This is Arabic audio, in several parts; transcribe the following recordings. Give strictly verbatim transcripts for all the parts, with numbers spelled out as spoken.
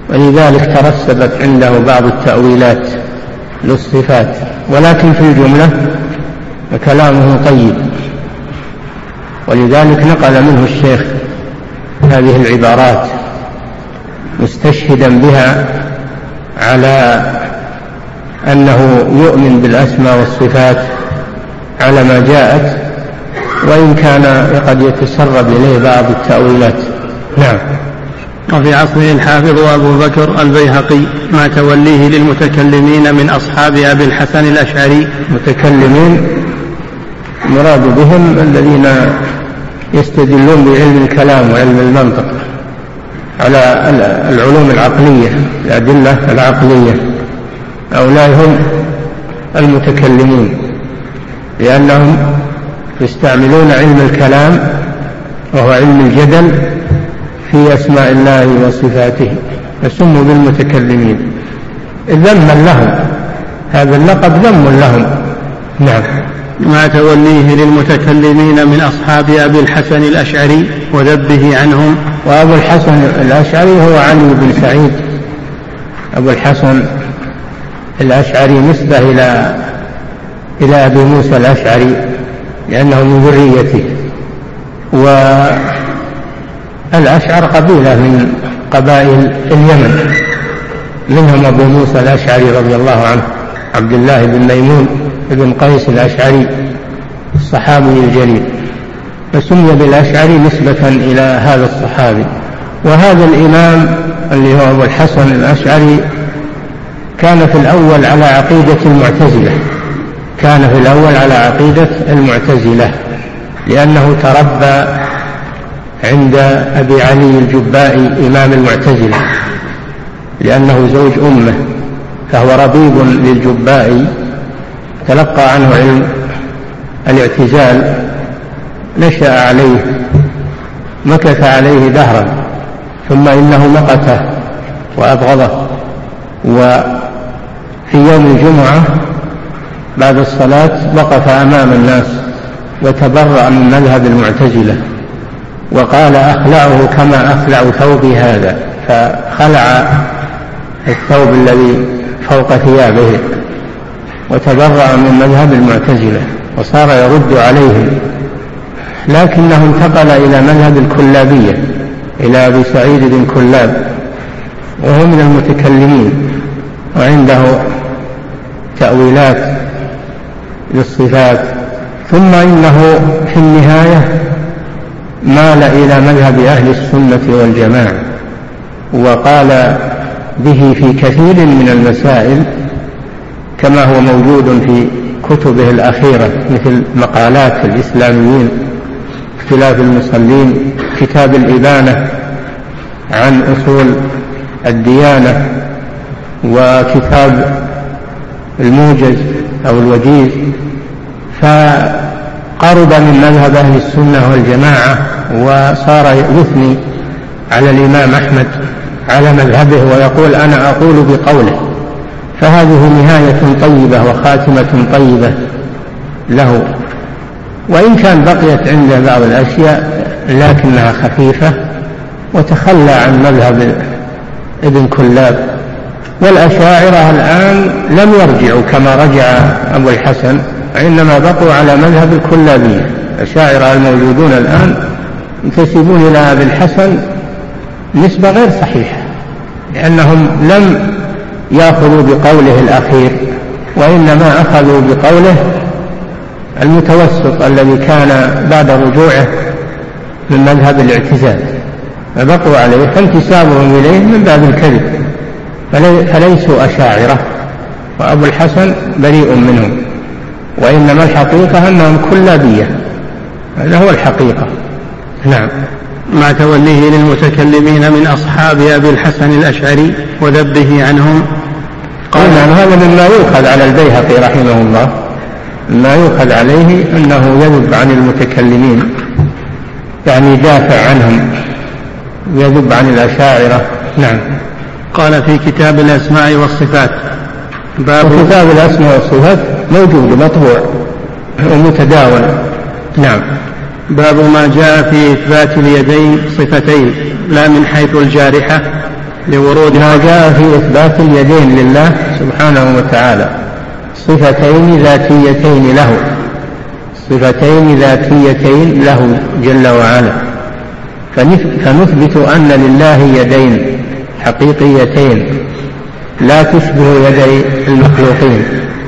ولذلك ترسبت عنده بعض التأويلات للصفات، ولكن في الجملة كلامه طيب، ولذلك نقل منه الشيخ هذه العبارات مستشهدا بها على أنه يؤمن بالأسماء والصفات على ما جاءت، وإن كان قد يتسرب إليه بعض التأويلات. نعم. وفي عصره الحافظ أبو بكر البيهقي ما توليه للمتكلمين من أصحاب أبي الحسن الأشعري. متكلمين مراد بهم الذين يستدلون بعلم الكلام وعلم المنطق على العلوم العقلية، الأدلة العقلية، هؤلاء هم المتكلمين، لأنهم يستعملون علم الكلام وهو علم الجدل في أسماء الله وصفاته، فسموا بالمتكلمين ذما لهم، هذا اللقب ذم لهم. نعم. ما توليه للمتكلمين من أصحاب أبي الحسن الأشعري وذبه عنهم. وأبو الحسن الأشعري هو علي بن سعيد أبو الحسن الأشعري، نسبة إلى إلى أبي موسى الأشعري لأنه من ذريته. والأشعر قبيلة من قبائل اليمن، منهم أبو موسى الأشعري رضي الله عنه عبد الله بن ميمون بن قيس الأشعري الصحابي الجليل، فسمي بالأشعري نسبة إلى هذا الصحابي. وهذا الإمام اللي هو أبو الحسن الأشعري كان في الأول على عقيدة المعتزلة، كان في الأول على عقيدة المعتزلة لأنه تربى عند أبي علي الجبائي إمام المعتزلة، لأنه زوج أمه، فهو ربيب للجبائي، تلقى عنه علم الاعتزال، نشأ عليه، مكث عليه دهرا، ثم إنه مقته وأبغضه. وفي يوم الجمعة بعد الصلاة وقف أمام الناس وتبرأ من مذهب المعتزلة وقال: أخلعه كما أخلع ثوبي هذا، فخلع الثوب الذي فوق ثيابه وتبرأ من مذهب المعتزلة وصار يرد عليهم، لكنه انتقل إلى مذهب الكلابية، إلى أبي سعيد بن كلاب، وهو من المتكلمين وعنده تأويلات للصفات. ثم إنه في النهاية مال إلى مذهب أهل السنة والجماعة، وقال به في كثير من المسائل كما هو موجود في كتبه الأخيرة، مثل مقالات الإسلاميين، اختلاف المصلين، كتاب الإبانة عن أصول الديانة، وكتاب الموجز أو الوجيز. فقرب من مذهب أهل السنة والجماعة، وصار يثني على الإمام أحمد على مذهبه ويقول: أنا أقول بقوله. فهذه نهاية طيبة وخاتمة طيبة له، وإن كان بقيت عنده بعض الأشياء لكنها خفيفة، وتخلى عن مذهب ابن كلاب. والأشاعرة الآن لم يرجعوا كما رجع أبو الحسن، إنما بقوا على مذهب الكلابية. الأشاعرة الموجودون الآن ينتسبون إلى أبي الحسن نسبة غير صحيحة، لأنهم لم يأخذوا بقوله الأخير، وإنما أخذوا بقوله المتوسط الذي كان بعد رجوعه من مذهب الاعتزال، فبقوا عليه، فانتسابهم إليه من باب الكذب، فليسوا أشاعرة، وأبو الحسن بريء منهم، وإنما الحقيقة أنهم كلابية، هذا هو الحقيقة. نعم. ما توليه للمتكلمين من أصحاب أبي الحسن الأشعري وذبه عنهم. قال نعم، هذا مما يؤخذ على البيهقي رحمه الله، ما يؤخذ عليه أنه يذب عن المتكلمين، يعني يدافع عنهم، يذب عن الأشاعرة. نعم. قال في كتاب الأسماء والصفات باب. وكتاب الأسماء والصفات موجود مطبوع ومتداول. نعم. باب ما جاء في إثبات اليدين صفتين لا من حيث الجارحة لورود ما جاء في إثبات اليدين لله سبحانه وتعالى صفتين ذاتيتين له صفتين ذاتيتين له جل وعلا، فنثبت أن لله يدين حقيقيتين لا تشبه يدي المخلوقين،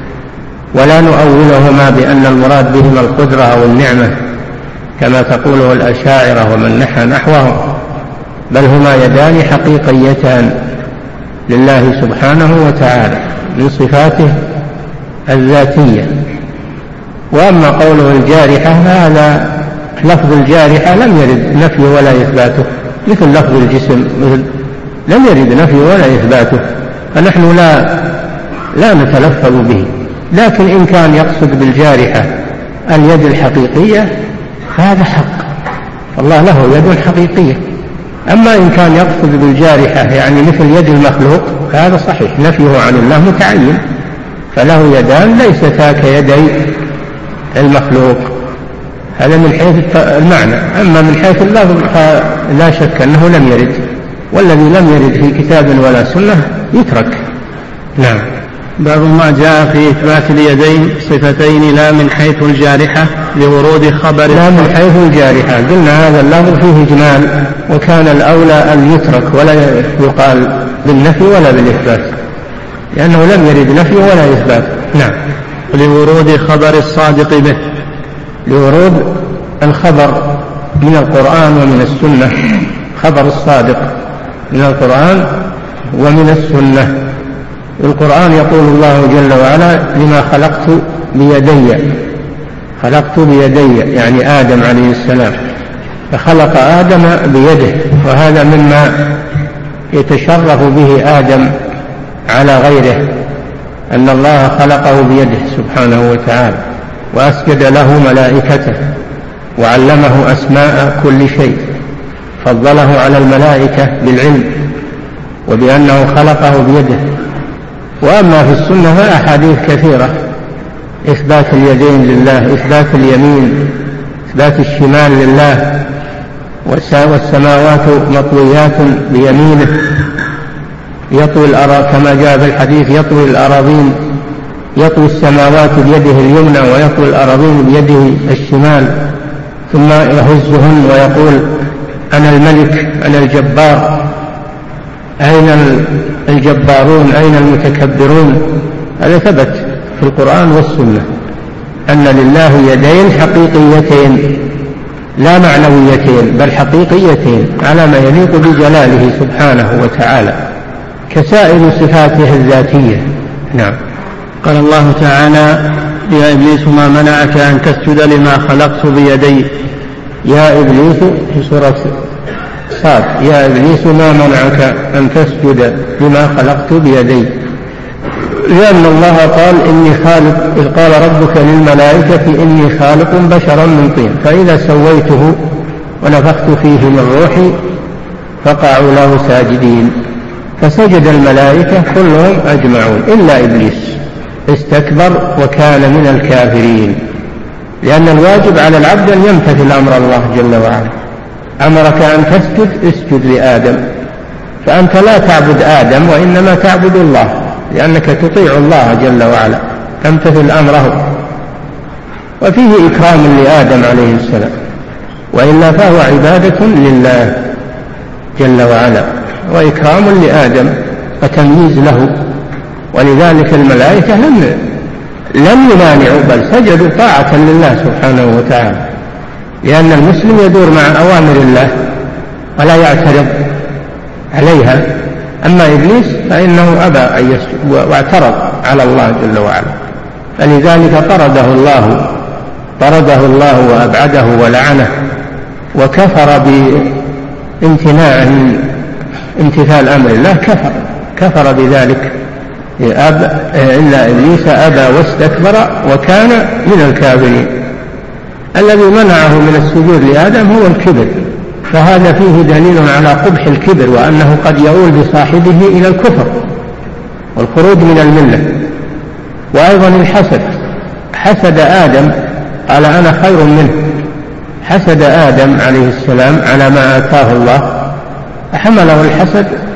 ولا نؤولهما بأن المراد بهما القدرة أو النعمة كما تقوله الأشاعرة ومن نحى نحوهم، بل هما يدان حقيقيتان لله سبحانه وتعالى من صفاته الذاتية. وأما قوله الجارحة فهذا لفظ الجارحة لم يرد نفيه ولا إثباته، مثل لفظ الجسم مثل لم يرد نفيه ولا إثباته، فنحن لا لا نتلفظ به. لكن إن كان يقصد بالجارحة اليد الحقيقية فهذا حق، الله له يد حقيقية. أما إن كان يقصد بالجارحة يعني مثل يد المخلوق فهذا صحيح، نفيه عن الله متعين، فله يدان ليستا كيدي المخلوق، هذا من حيث المعنى. أما من حيث اللفظ فلا شك أنه لم يرد، والذي لم يرد في كتاب ولا سنة يترك. نعم. باب ما جاء في إثبات اليدين صفتين لا من حيث الجارحة لورود خبر. لا من حيث الجارحة، قلنا هذا اللفظ فيه إجمال، وكان الأولى أن يترك ولا يقال بالنفي ولا بالإثبات، لأنه لم يرد نفي ولا إثبات. نعم. لورود خبر الصادق به، لورود الخبر من القرآن ومن السنة، خبر الصادق من القرآن ومن السنة. القرآن يقول الله جل وعلا لما خلقت بيدي، خلقت بيدي يعني آدم عليه السلام، فخلق آدم بيده، وهذا مما يتشرف به آدم على غيره، أن الله خلقه بيده سبحانه وتعالى، وأسجد له ملائكته، وعلمه أسماء كل شيء، فضله على الملائكة بالعلم وبأنه خلقه بيده. وأما في السنة فأحاديث كثيرة إثبات اليدين لله، إثبات اليمين، إثبات الشمال لله، والسماوات مطويات بيمينه، يطوي الأراضين كما جاء في الحديث، يطوي الأراضين، يطوي السماوات بيده اليمنى ويطوي الأراضين بيده الشمال، ثم يهزهن ويقول أنا الملك أنا الجبار، أين الجبارون أين المتكبرون. هذا ثبت في القرآن والسنة أن لله يدين حقيقيتين لا معنويتين بل حقيقيتين على ما يليق بجلاله سبحانه وتعالى كسائر صفاته الذاتية. نعم. قال الله تعالى يا إبليس ما منعك أن تسجد لما خلقت بيدي. يا إبليس في سورة صاد يا إبليس ما منعك أن تسجد لما خلقت بيدي، لأن الله قال إني خالق، إذ قال ربك للملائكة إني خالق بشرا من طين فإذا سويته ونفخت فيه من روحي فقعوا له ساجدين، فسجد الملائكة كلهم أجمعون إلا إبليس استكبر وكان من الكافرين، لأن الواجب على العبد أن يمتثل أمر الله جل وعلا. أمرك أن تسجد اسجد لآدم، فأنت لا تعبد آدم وإنما تعبد الله، لأنك تطيع الله جل وعلا تمتثل أمره، وفيه إكرام لآدم عليه السلام، وإلا فهو عبادة لله جل وعلا وإكرام لآدم وتمييز له. ولذلك الملائكة لم لم يمانعوا بل سجدوا طاعة لله سبحانه وتعالى، لأن المسلم يدور مع أوامر الله ولا يعترض عليها. أما إبليس فإنه أبى أن يسجد واعترض على الله جل وعلا، فلذلك طرده الله طرده الله وأبعده ولعنه، وكفر بامتناع امتثال أمر الله، كفر كفر بذلك أب إلا إبليس أبى واستكبر وكان من الكافرين. الذي منعه من السجود لآدم هو الكبر، فهذا فيه دليل على قبح الكبر وأنه قد يؤول بصاحبه إلى الكفر والخروج من الملة. وأيضا الحسد، حسد آدم قال أنا خير منه، حسد آدم عليه السلام على ما آتاه الله، فحمله الحسد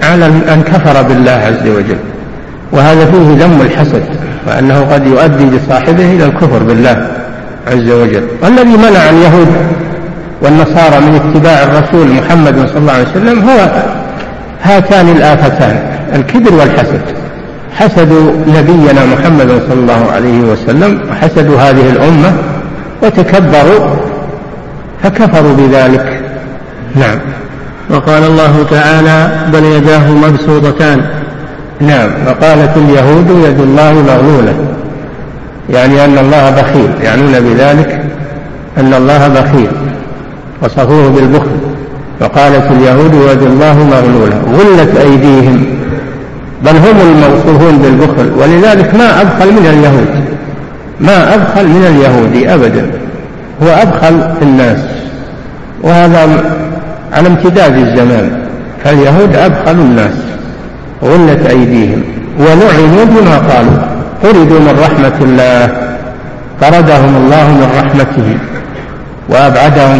على أن كفر بالله عز وجل، وهذا فيه ذم الحسد، وأنه قد يؤدي بصاحبه إلى الكفر بالله عز وجل. والذي منع اليهود والنصارى من اتباع الرسول محمد صلى الله عليه وسلم هو هاتان الآفتان، الكبر والحسد. حسدوا نبينا محمد صلى الله عليه وسلم وحسدوا هذه الأمة وتكبروا فكفروا بذلك. نعم. وقال الله تعالى بل يداه مبسوطتان. نعم. وقالت اليهود يد الله مغلولة، يعني أن الله بخيل، يعنون بذلك أن الله بخيل، وصفوه بالبخل. وقالت اليهود يد الله مغلولة غلت أيديهم، بل هم الموصوفون بالبخل، ولذلك ما أبخل من اليهود، ما أبخل من اليهود أبدا، هو أبخل الناس، وهذا على امتداد الزمان، فاليهود أبخل الناس، غلت أيديهم ولعنوا بما قالوا، طردوا من رحمة الله، طردهم الله من رحمته وأبعدهم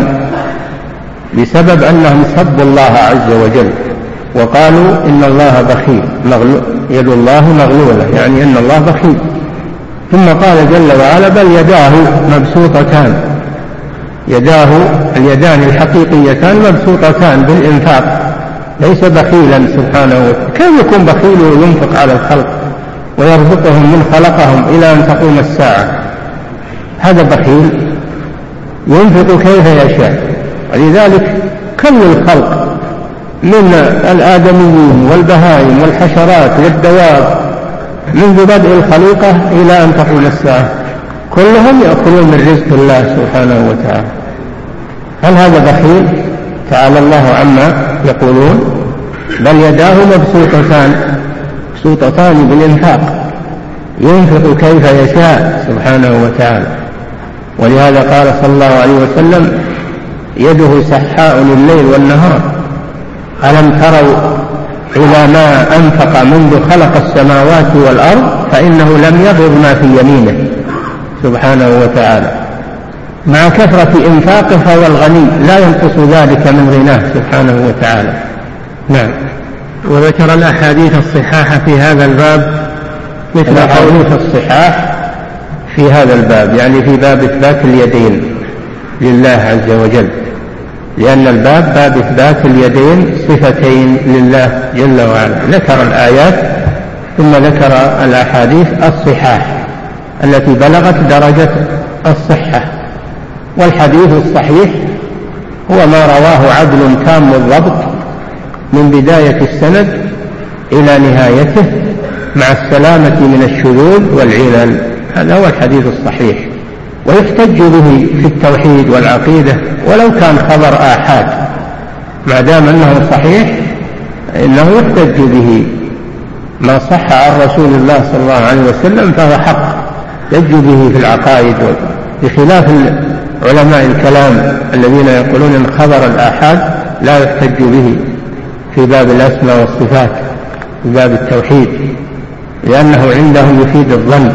بسبب أنهم سبوا الله عز وجل وقالوا إن الله بخيل، يد الله مغلولة، يعني أن الله بخيل. ثم قال جل وعلا بل يداه مبسوطتان، يداه اليدان الحقيقيتان مبسوطتان بالإنفاق، ليس بخيلا سبحانه وتعالى. كيف يكون بخيل وينفق على الخلق ويرزقهم من خلقهم إلى أن تقوم الساعة؟ هذا بخيل ينفق كيف يشاء. ولذلك كل الخلق من الآدميين والبهائم والحشرات والدواب منذ بدء الخليقة إلى أن تقوم الساعة كلهم يأكلون من رزق الله سبحانه وتعالى. هل هذا بخيل؟ تعالى الله عما يقولون. بل يداه مبسوطتان، مبسوطتان بالإنفاق، ينفق كيف يشاء سبحانه وتعالى. ولهذا قال صلى الله عليه وسلم يده سحاء الليل والنهار، ألم تروا إلى ما أنفق منذ خلق السماوات والأرض فإنه لم يغض ما في يمينه سبحانه وتعالى. مع كثرة إنفاقه فهو الغني، لا ينقص ذلك من غناه سبحانه وتعالى. نعم. وذكر الأحاديث الصحاح في هذا الباب مثل الأحاديث الصحاح في هذا الباب، يعني في باب إثبات اليدين لله عز وجل، لأن الباب باب إثبات اليدين صفتين لله جل وعلا. ذكر الآيات ثم ذكر الأحاديث الصحاح التي بلغت درجة الصحة. والحديث الصحيح هو ما رواه عدل تام الضبط من بداية السند إلى نهايته مع السلامة من الشذوذ والعلل، هذا هو الحديث الصحيح. ويحتج به في التوحيد والعقيدة ولو كان خبر آحاد، ما دام أنه صحيح إنه يحتج به. ما صح عن رسول الله صلى الله عليه وسلم فهو حق يحتج به في العقائد، بخلاف علماء الكلام الذين يقولون إن خبر الآحاد لا يحتج به في باب الأسماء والصفات، في باب التوحيد، لأنه عندهم يفيد الظن.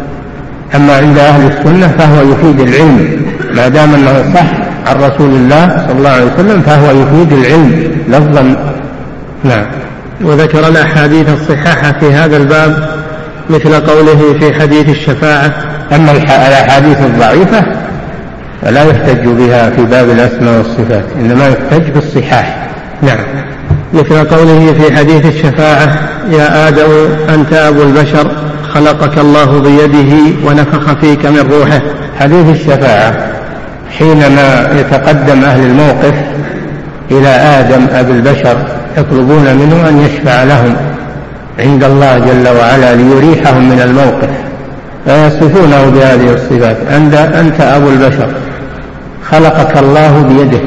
أما عند أهل السنة فهو يفيد العلم، ما دام أنه صح عن رسول الله صلى الله عليه وسلم فهو يفيد العلم لفظا. نعم. وذكر الأحاديث الصحاحة في هذا الباب مثل قوله في حديث الشفاعة. أما الأحاديث الضعيفة فلا يحتج بها في باب الأسماء والصفات، إنما يحتج بالصحاح. نعم. مثل قوله في حديث الشفاعة يا آدم أنت أبو البشر خلقك الله بيده ونفخ فيك من روحه. حديث الشفاعة حينما يتقدم أهل الموقف إلى آدم أبي البشر يطلبون منه أن يشفع لهم عند الله جل وعلا ليريحهم من الموقف، فيصفونه بهذه الصفات: أنت أبو البشر خلقك الله بيده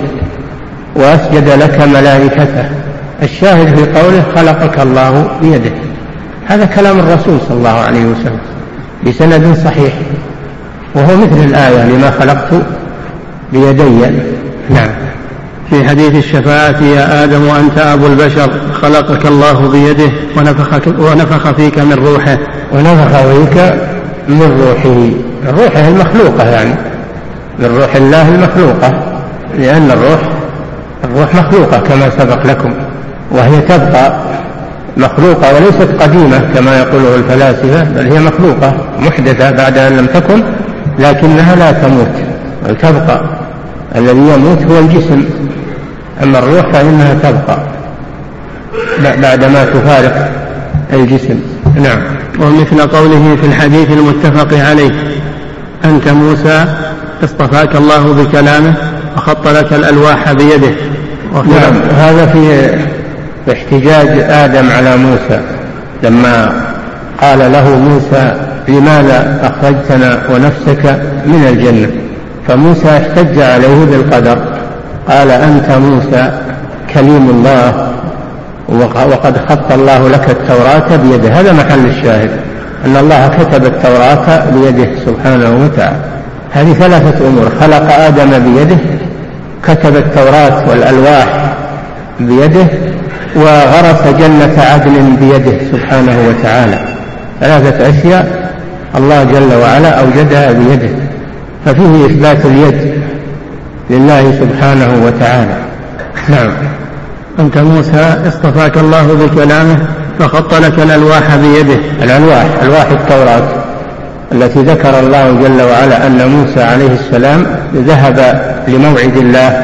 وأسجد لك ملائكته. الشاهد في قوله خلقك الله بيده، هذا كلام الرسول صلى الله عليه وسلم بسند صحيح، وهو مثل الآية لما خلقت بيدي. نعم. في حديث الشفاعة يا آدم أنت أبو البشر خلقك الله بيده ونفخ, ونفخ فيك من روحه. ونفخ فيك من روحه، الروح المخلوقة، يعني من روح الله المخلوقة، لأن الروح الروح مخلوقة كما سبق لكم، وهي تبقى مخلوقة وليست قديمة كما يقوله الفلاسفة، بل هي مخلوقة محدثة بعد أن لم تكن، لكنها لا تموت بل تبقى. الذي يموت هو الجسم، أما الروح فإنها تبقى بعدما تفارق الجسم. نعم. ومثل قوله في الحديث المتفق عليه: أنت موسى اصطفاك الله بكلامه وخط لك الألواح بيده. نعم، هذا في احتجاج آدم على موسى لما قال له موسى: لماذا أخرجتنا ونفسك من الجنة؟ فموسى احتج عليه بالقدر، قال: أنت موسى كليم الله وقد خط الله لك التوراة بيده. هذا محل الشاهد، أن الله كتب التوراة بيده سبحانه وتعالى. هذه ثلاثة أمور: خلق آدم بيده، كتب التوراة والألواح بيده، وغرس جنة عدن بيده سبحانه وتعالى. ثلاثة أشياء الله جل وعلا أوجدها بيده، ففيه إثبات اليد لله سبحانه وتعالى. نعم. أنت موسى اصطفاك الله بكلامه فخط لك الألواح بيده. الألواح ألواح التوراة التي ذكر الله جل وعلا أن موسى عليه السلام ذهب لموعد الله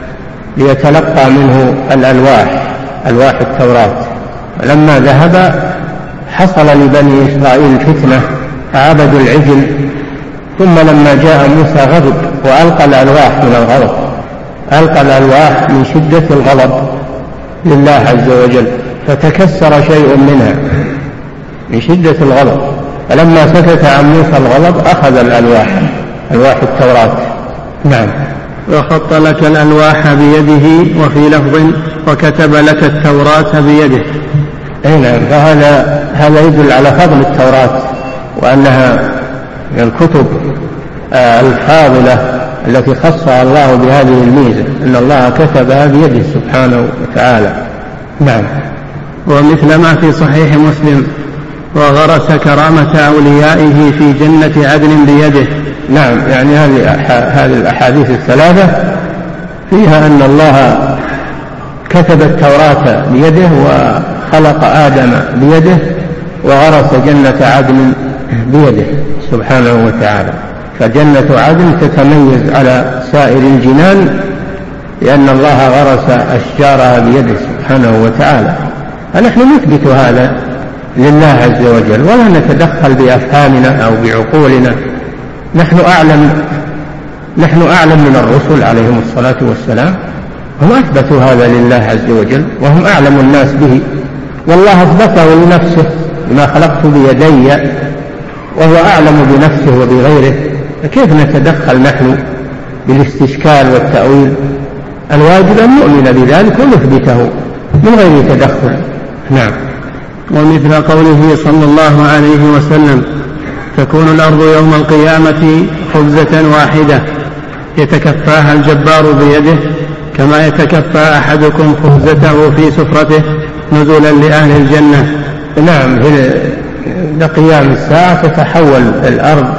ليتلقى منه الألواح ألواح التوراة. لما ذهب حصل لبني إسرائيل فتنة فعبدوا العجل، ثم لما جاء موسى غضب وألقى الألواح من الغضب، ألقى الألواح من شدة الغضب لله عز وجل، فتكسر شيء منها من شدة الغضب. فلما سكت عن موسى الغضب أخذ الألواح ألواح التوراة. نعم. وخط لك الألواح بيده، وفي لفظ وكتب لك التوراة بيده. أي نعم. فهذا هذا يدل على فضل التوراة وأنها من الكتب الفاضلة التي خصها الله بهذه الميزة، أن الله كتبها بيده سبحانه وتعالى. نعم. ومثل ما في صحيح مسلم: وغرس كرامة أوليائه في جنة عدن بيده. نعم، يعني هذه الأحاديث الثلاثة فيها أن الله كتب التوراة بيده، وخلق آدم بيده، وغرس جنة عدن بيده سبحانه وتعالى. فجنة عدن تتميز على سائر الجنان لأن الله غرس أشجارها بيده سبحانه وتعالى. فنحن نثبت هذا لله عز وجل ولا نتدخل بأفهامنا أو بعقولنا. نحن أعلم نحن أعلم من الرسل عليهم الصلاة والسلام، هم أثبتوا هذا لله عز وجل وهم أعلم الناس به، والله أثبته لنفسه: ما خلقت بيدي، وهو أعلم بنفسه وبغيره. كيف نتدخل نحن بالاستشكال والتأويل؟ الواجب أن نؤمن بذلك ونثبته من غير تدخل. نعم. ومثل قوله صلى الله عليه وسلم: تكون الأرض يوم القيامة خبزة واحدة يتكفاها الجبار بيده، كما يتكفى أحدكم خبزته في سفرته نزلا لأهل الجنة. نعم. لقيام الساعة تتحول الأرض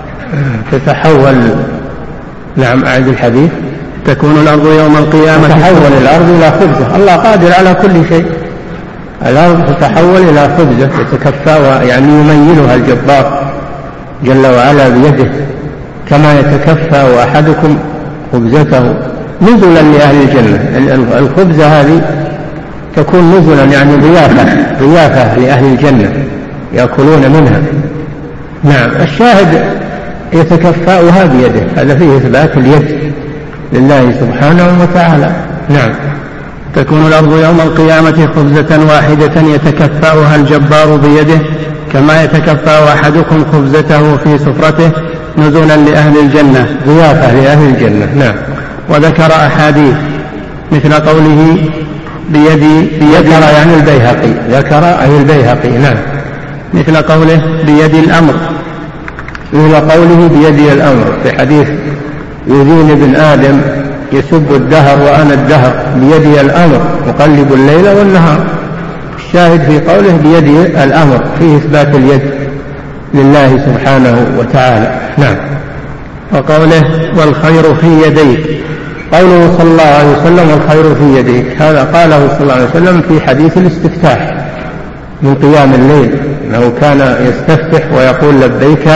تتحول نعم أعد الحديث. تكون الأرض يوم القيامة تتحول الأرض إلى خبزة. الله قادر على كل شيء. الأرض تتحول إلى خبزة يتكفاها، يعني يميلها الجبار جل وعلا بيده، كما يتكفى أحدكم خبزته نزلا لأهل الجنة. الخبزة هذه تكون نزلا يعني ضيافة ضيافة لأهل الجنة يأكلون منها. نعم. الشاهد يتكفاؤها بيده، هذا فيه إثبات اليد لله سبحانه وتعالى. نعم. تكون الأرض يوم القيامة خبزة واحدة يتكفاؤها الجبار بيده، كما يتكفى أحدكم خبزته في سفرته نزلا لأهل الجنة، ضيافة لأهل الجنة. نعم. وذكر أحاديث مثل قوله بيدي ذكر يعني البيهقي، ذكر أي البيهقي. نعم. مثل قوله بيدي الأمر، مثل قوله بيدي الأمر في حديث يذين بن آدم يسب الدهر وأنا الدهر بيدي الأمر أقلب الليل والنهار. الشاهد في قوله بيدي الأمر فيه إثبات اليد لله سبحانه وتعالى. نعم. وقوله والخير في يديك، قوله صلى الله عليه وسلم والخير في يديك، هذا قاله صلى الله عليه وسلم في حديث الاستفتاح من قيام الليل، أنه كان يستفتح ويقول لبيك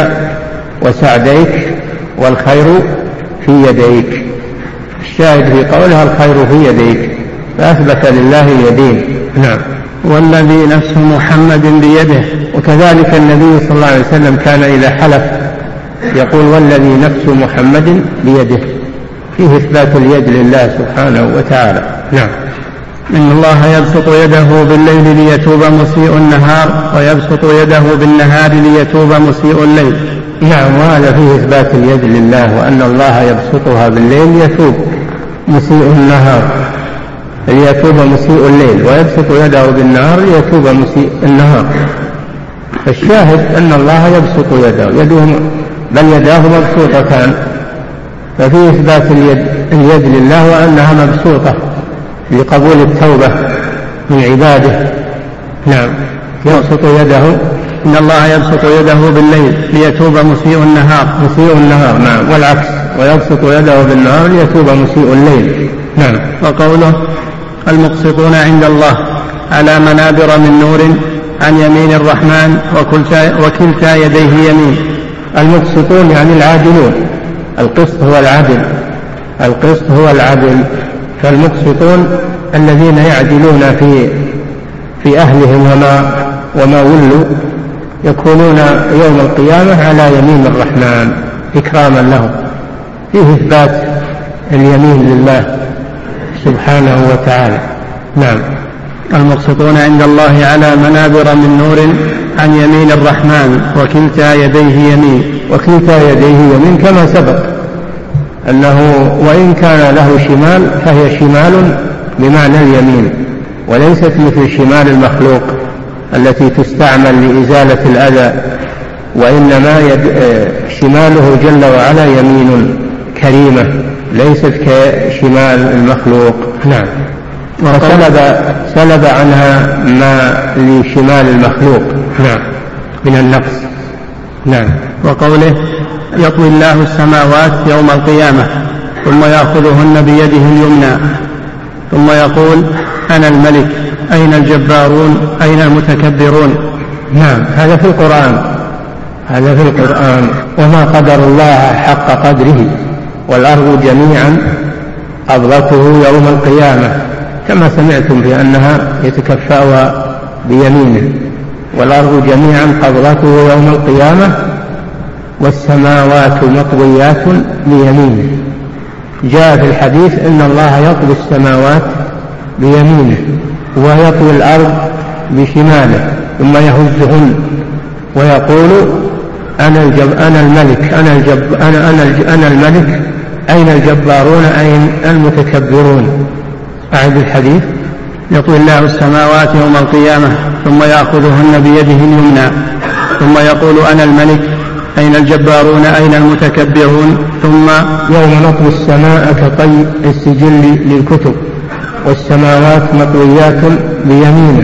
وسعديك والخير في يديك. الشاهد في قولها الخير في يديك، فأثبت لله اليدين. نعم. والذي نفس محمد بيده. وكذلك النبي صلى الله عليه وسلم كان إذا حلف يقول والذي نفس محمد بيده، فيه إثبات اليد لله سبحانه وتعالى. نعم. إن الله يبسط يده بالليل ليتوب مسيء النهار، ويبسط يده بالنهار ليتوب مسيء الليل. نعم، وهذا فيه إثبات اليد لله، وأن الله يبسطها بالليل ليتوب مسيء النهار ليتوب مسيء الليل، ويبسط يده بالنهار ليتوب مسيء النهار. فالشاهد أن الله يبسط يده، يده بل يداه مبسوطتان، ففيه إثبات اليد, اليد لله وأنها مبسوطة لقبول التوبة من عباده. نعم. يبسط يده، إن الله يبسط يده بالليل ليتوب مسيء النهار. مسيء النهار، نعم، والعكس، ويبسط يده بالنهار ليتوب مسيء الليل. نعم. وقوله المقسطون عند الله على منابر من نور عن يمين الرحمن وكلتا يديه يمين. المقسطون يعني العادلون، القسط هو العدل، القسط هو العدل. فالمقسطون الذين يعدلون في في أهلهم وما وما ولوا يكونون يوم القيامة على يمين الرحمن إكراما لهم. فيه إثبات اليمين لله سبحانه وتعالى. نعم. المقسطون عند الله على منابر من نور عن يمين الرحمن وكلتا يديه يمين. وكلتا يديه يمين كما سبق أنه وإن كان له شمال فهي شمال بمعنى اليمين، وليست مثل شمال المخلوق التي تستعمل لإزالة الأذى، وإنما يد شماله جل وعلا يمين كريمة ليست كشمال المخلوق. نعم. وسلب سلب عنها ما لشمال المخلوق. نعم. من النقص. نعم. وقوله يطوي الله السماوات يوم القيامة ثم يأخذهن بيده اليمنى ثم يقول أنا الملك أين الجبارون أين المتكبرون. نعم. هذا في القرآن، هذا في القرآن. وما قدر الله حق قدره والأرض جميعا قبضته يوم القيامة، كما سمعتم بأنها يتكفأ بيمينه، والأرض جميعا قبضته يوم القيامة والسماوات مطويات بيمينه. جاء في الحديث إن الله يطوي السماوات بيمينه ويطوي الأرض بشماله ثم يهزهن ويقول أنا, الجب أنا الملك أنا, الجب أنا, أنا, الج أنا الملك أين الجبارون أين المتكبرون. أعد الحديث. يطوي الله السماوات يوم القيامة ثم يأخذهن بيده اليمنى ثم يقول أنا الملك أين الجبارون أين المتكبرون. ثم يوم نطوي السماء كطي السجل للكتب والسماوات مطويات بيمينه،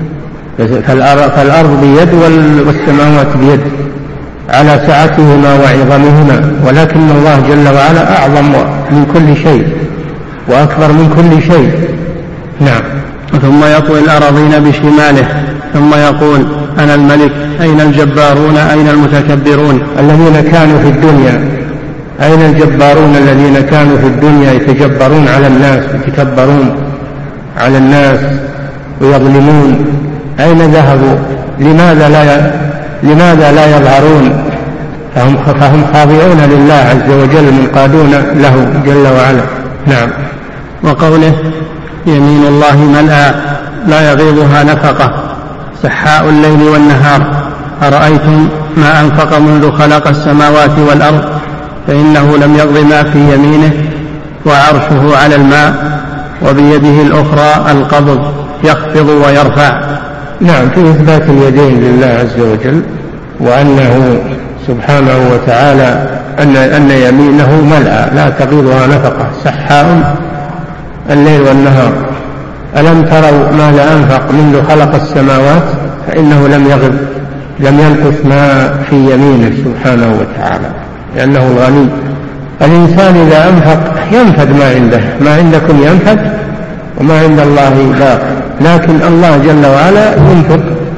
فالأرض بيد والسماوات بيد على سعتهما وعظمهما، ولكن الله جل وعلا أعظم من كل شيء وأكبر من كل شيء. نعم. ثم يطوي الأراضين بشماله ثم يقول أنا الملك أين الجبارون أين المتكبرون. الذين كانوا في الدنيا، أين الجبارون الذين كانوا في الدنيا يتجبرون على الناس ويتكبرون على الناس ويظلمون، أين ذهبوا؟ لماذا لا لماذا لا يظهرون؟ فهم فهم خاضعون لله عز وجل منقادون له جل وعلا. نعم. وقوله يمين الله ملأى لا يغيضها نفقة سحاء الليل والنهار أرأيتم ما أنفق منذ خلق السماوات والأرض فإنه لم يغض ما في يمينه وعرشه على الماء وبيده الأخرى القبض يخفض ويرفع. نعم. في إثبات اليدين لله عز وجل، وأنه سبحانه وتعالى أن, أن يمينه ملأى لا تغيضها نفقة سحاء الليل والنهار. ألم تروا ماذا أنفق منذ خلق السماوات فإنه لم يغض لم ينقص ما في يمينه سبحانه وتعالى لأنه الغني. الإنسان إذا أنفق ينفد ما عنده، ما عندكم ينفد وما عند الله باق، لكن الله جل وعلا ينفق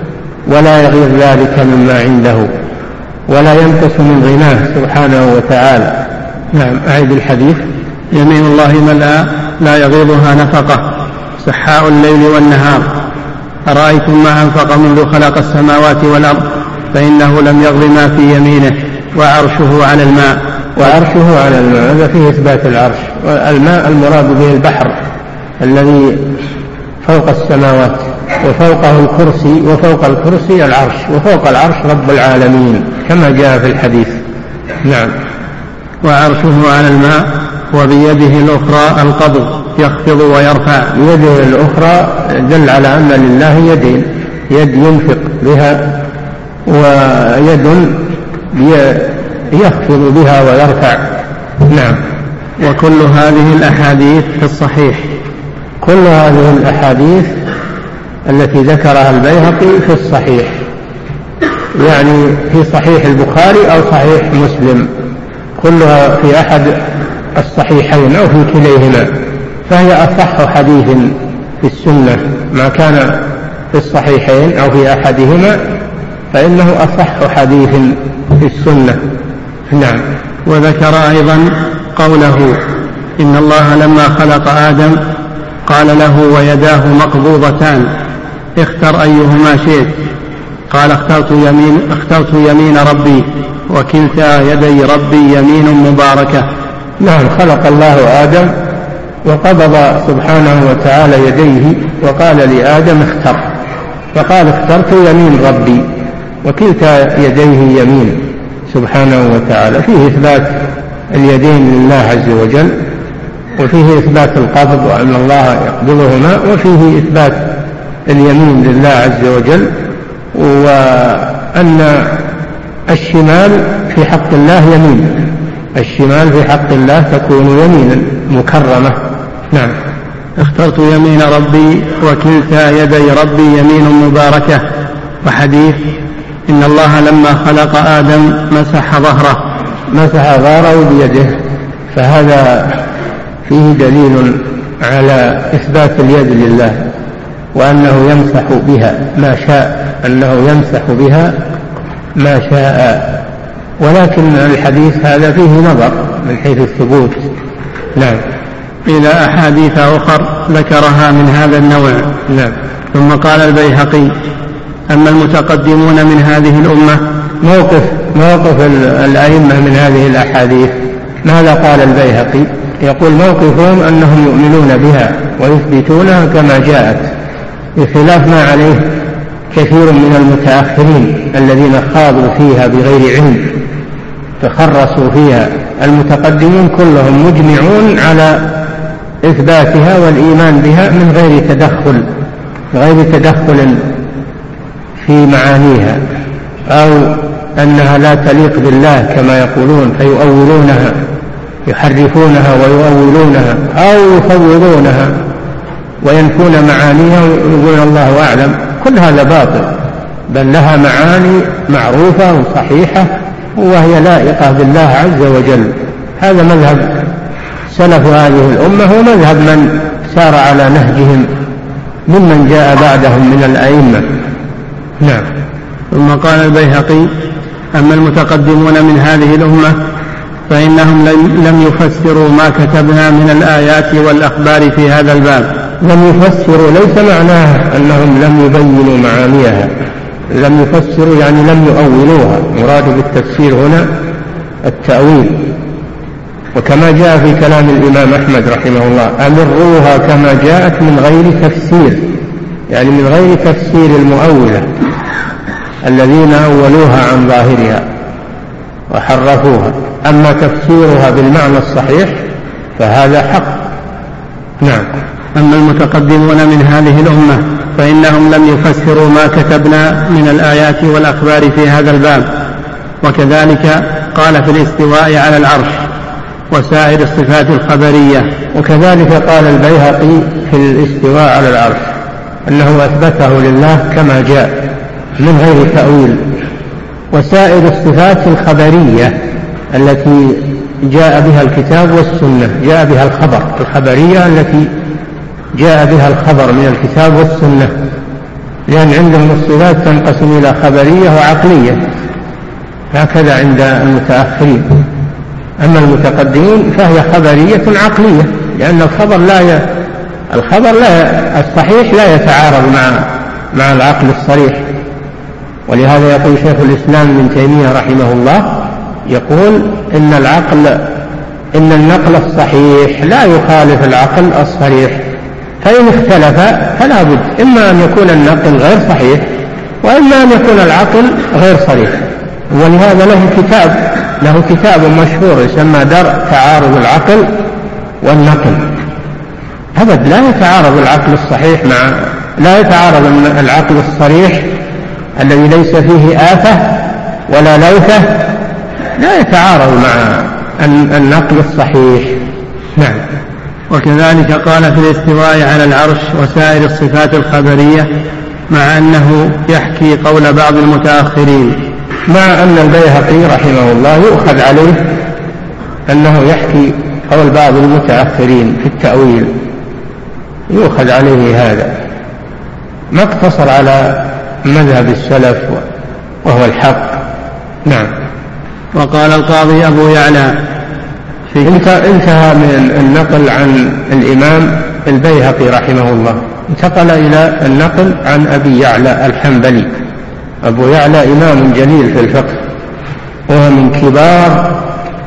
ولا يغير ذلك مما عنده، ولا ينقص من غناه سبحانه وتعالى. نعم، أعيد الحديث. يمين الله ملأى لا يغيضها نفقة، سحاء الليل والنهار. أرأيتم ما أنفق منذ خلق السماوات والأرض فإنه لم يغض ما في يمينه، وعرشه على الماء. وعرشه على الماء، هذا فيه إثبات العرش. والماء المراد به البحر الذي فوق السماوات، وفوقه الكرسي، وفوق الكرسي العرش، وفوق العرش رب العالمين كما جاء في الحديث. نعم. وعرشه على الماء، وبيده الأخرى القبض يخفض ويرفع. بيده الأخرى دل على أن لله يدين، يد ينفق بها، ويد يخفض بها ويرفع. نعم. وكل هذه الأحاديث في الصحيح. كل هذه الأحاديث التي ذكرها البيهقي في الصحيح، يعني في صحيح البخاري أو صحيح مسلم، كلها في أحد الصحيحين أو في كليهما، فهي أصح حديث في السنة. ما كان في الصحيحين أو في أحدهما فإنه أصح حديث في السنة. نعم. وذكر أيضا قوله إن الله لما خلق آدم قال له ويداه مقبوضتان اختر أيهما شئت، قال اخترت يمين, اخترت يمين ربي، وكلتا يدي ربي يمين مباركة. نعم. خلق الله آدم وقبض سبحانه وتعالى يديه وقال لآدم اختر، فقال اخترت يمين ربي، وكلتا يديه يمين سبحانه وتعالى. فيه إثبات اليدين لله عز وجل، وفيه إثبات القبض وأن الله يقبضهما، وفيه إثبات اليمين لله عز وجل، وأن الشمال في حق الله يمين، الشمال في حق الله تكون يمينا مكرمة. نعم. اخترت يمين ربي وكلتا يدي ربي يمين مباركة. وحديث إن الله لما خلق آدم مسح ظهره، مسح ظهره بيده، فهذا فيه دليل على إثبات اليد لله، وأنه يمسح بها ما شاء، أنه يمسح بها ما شاء. ولكن الحديث هذا فيه نظر من حيث الثبوت. نعم. إلى أحاديث أخر ذكرها من هذا النوع. نعم. ثم قال البيهقي أما المتقدمون من هذه الأمة. موقف موقف الأئمة من هذه الأحاديث، ماذا قال البيهقي؟ يقول موقفهم أنهم يؤمنون بها ويثبتونها كما جاءت، بخلاف ما عليه كثير من المتأخرين الذين خاضوا فيها بغير علم تخرصوا فيها. المتقدمون كلهم مجمعون على إثباتها والإيمان بها من غير تدخل غير تدخل في معانيها، أو أنها لا تليق بالله كما يقولون فيؤولونها، يحرفونها ويؤولونها أو يفوضونها وينفون معانيها ويقولون الله أعلم. كل هذا باطل، بل لها معاني معروفة وصحيحة وهي لائقة بالله عز وجل. هذا مذهب سلف هذه الأمة ومذهب من سار على نهجهم ممن جاء بعدهم من الأئمة. نعم. ثم قال البيهقي أما المتقدمون من هذه الأمة فإنهم لم يفسروا ما كتبنا من الآيات والأخبار في هذا الباب. لم يفسروا ليس معناها أنهم لم يبينوا معانيها، لم يفسروا يعني لم يؤولوها. مراد بالتفسير هنا التأويل، وكما جاء في كلام الإمام أحمد رحمه الله أمروها كما جاءت من غير تفسير، يعني من غير تفسير المؤولة الذين أولوها عن ظاهرها وحرفوها. أما تفسيرها بالمعنى الصحيح فهذا حق. نعم. أما المتقدمون من هذه الأمة فإنهم لم يفسروا ما كتبنا من الآيات والأخبار في هذا الباب. وكذلك قال في الاستواء على العرش وسائر الصفات الخبرية. وكذلك قال البيهقي في الاستواء على العرش أنه أثبته لله كما جاء من غير تأويل. وسائر الصفات الخبرية التي جاء بها الكتاب والسنة، جاء بها الخبر، الخبرية التي جاء بها الخبر من الكتاب والسنة. لأن عندهم الصفات تنقسم إلى خبرية وعقلية، هكذا عند المتأخرين. أما المتقدمين فهي خبرية عقلية، لأن الخبر لا ي... الخبر لا الصحيح لا يتعارض مع مع العقل الصريح. ولهذا يقول شيخ الإسلام ابن تيمية رحمه الله، يقول إن العقل إن النقل الصحيح لا يخالف العقل الصريح، فإن اختلف فلا بد إما أن يكون النقل غير صحيح وإما أن يكون العقل غير صريح. ولهذا له كتاب له كتاب مشهور يسمى درء تعارض العقل والنقل. أبد لا يتعارض العقل الصحيح مع لا يتعارض العقل الصريح الذي ليس فيه آفة ولا لوثة، لا يتعارض مع النقل الصحيح. نعم. وكذلك قال في الاستواء على العرش وسائر الصفات الخبرية، مع أنه يحكي قول بعض المتأخرين، مع أن البيهقي رحمه الله يؤخذ عليه أنه يحكي قول بعض المتأخرين في التأويل، يؤخذ عليه هذا، ما اقتصر على مذهب السلف وهو الحق. نعم. وقال القاضي أبو يعلى في انتهى من النقل عن الإمام البيهقي رحمه الله، انتقل إلى النقل عن أبي يعلى الحنبلي. أبو يعلى إمام جليل في الفقه، وهو من كبار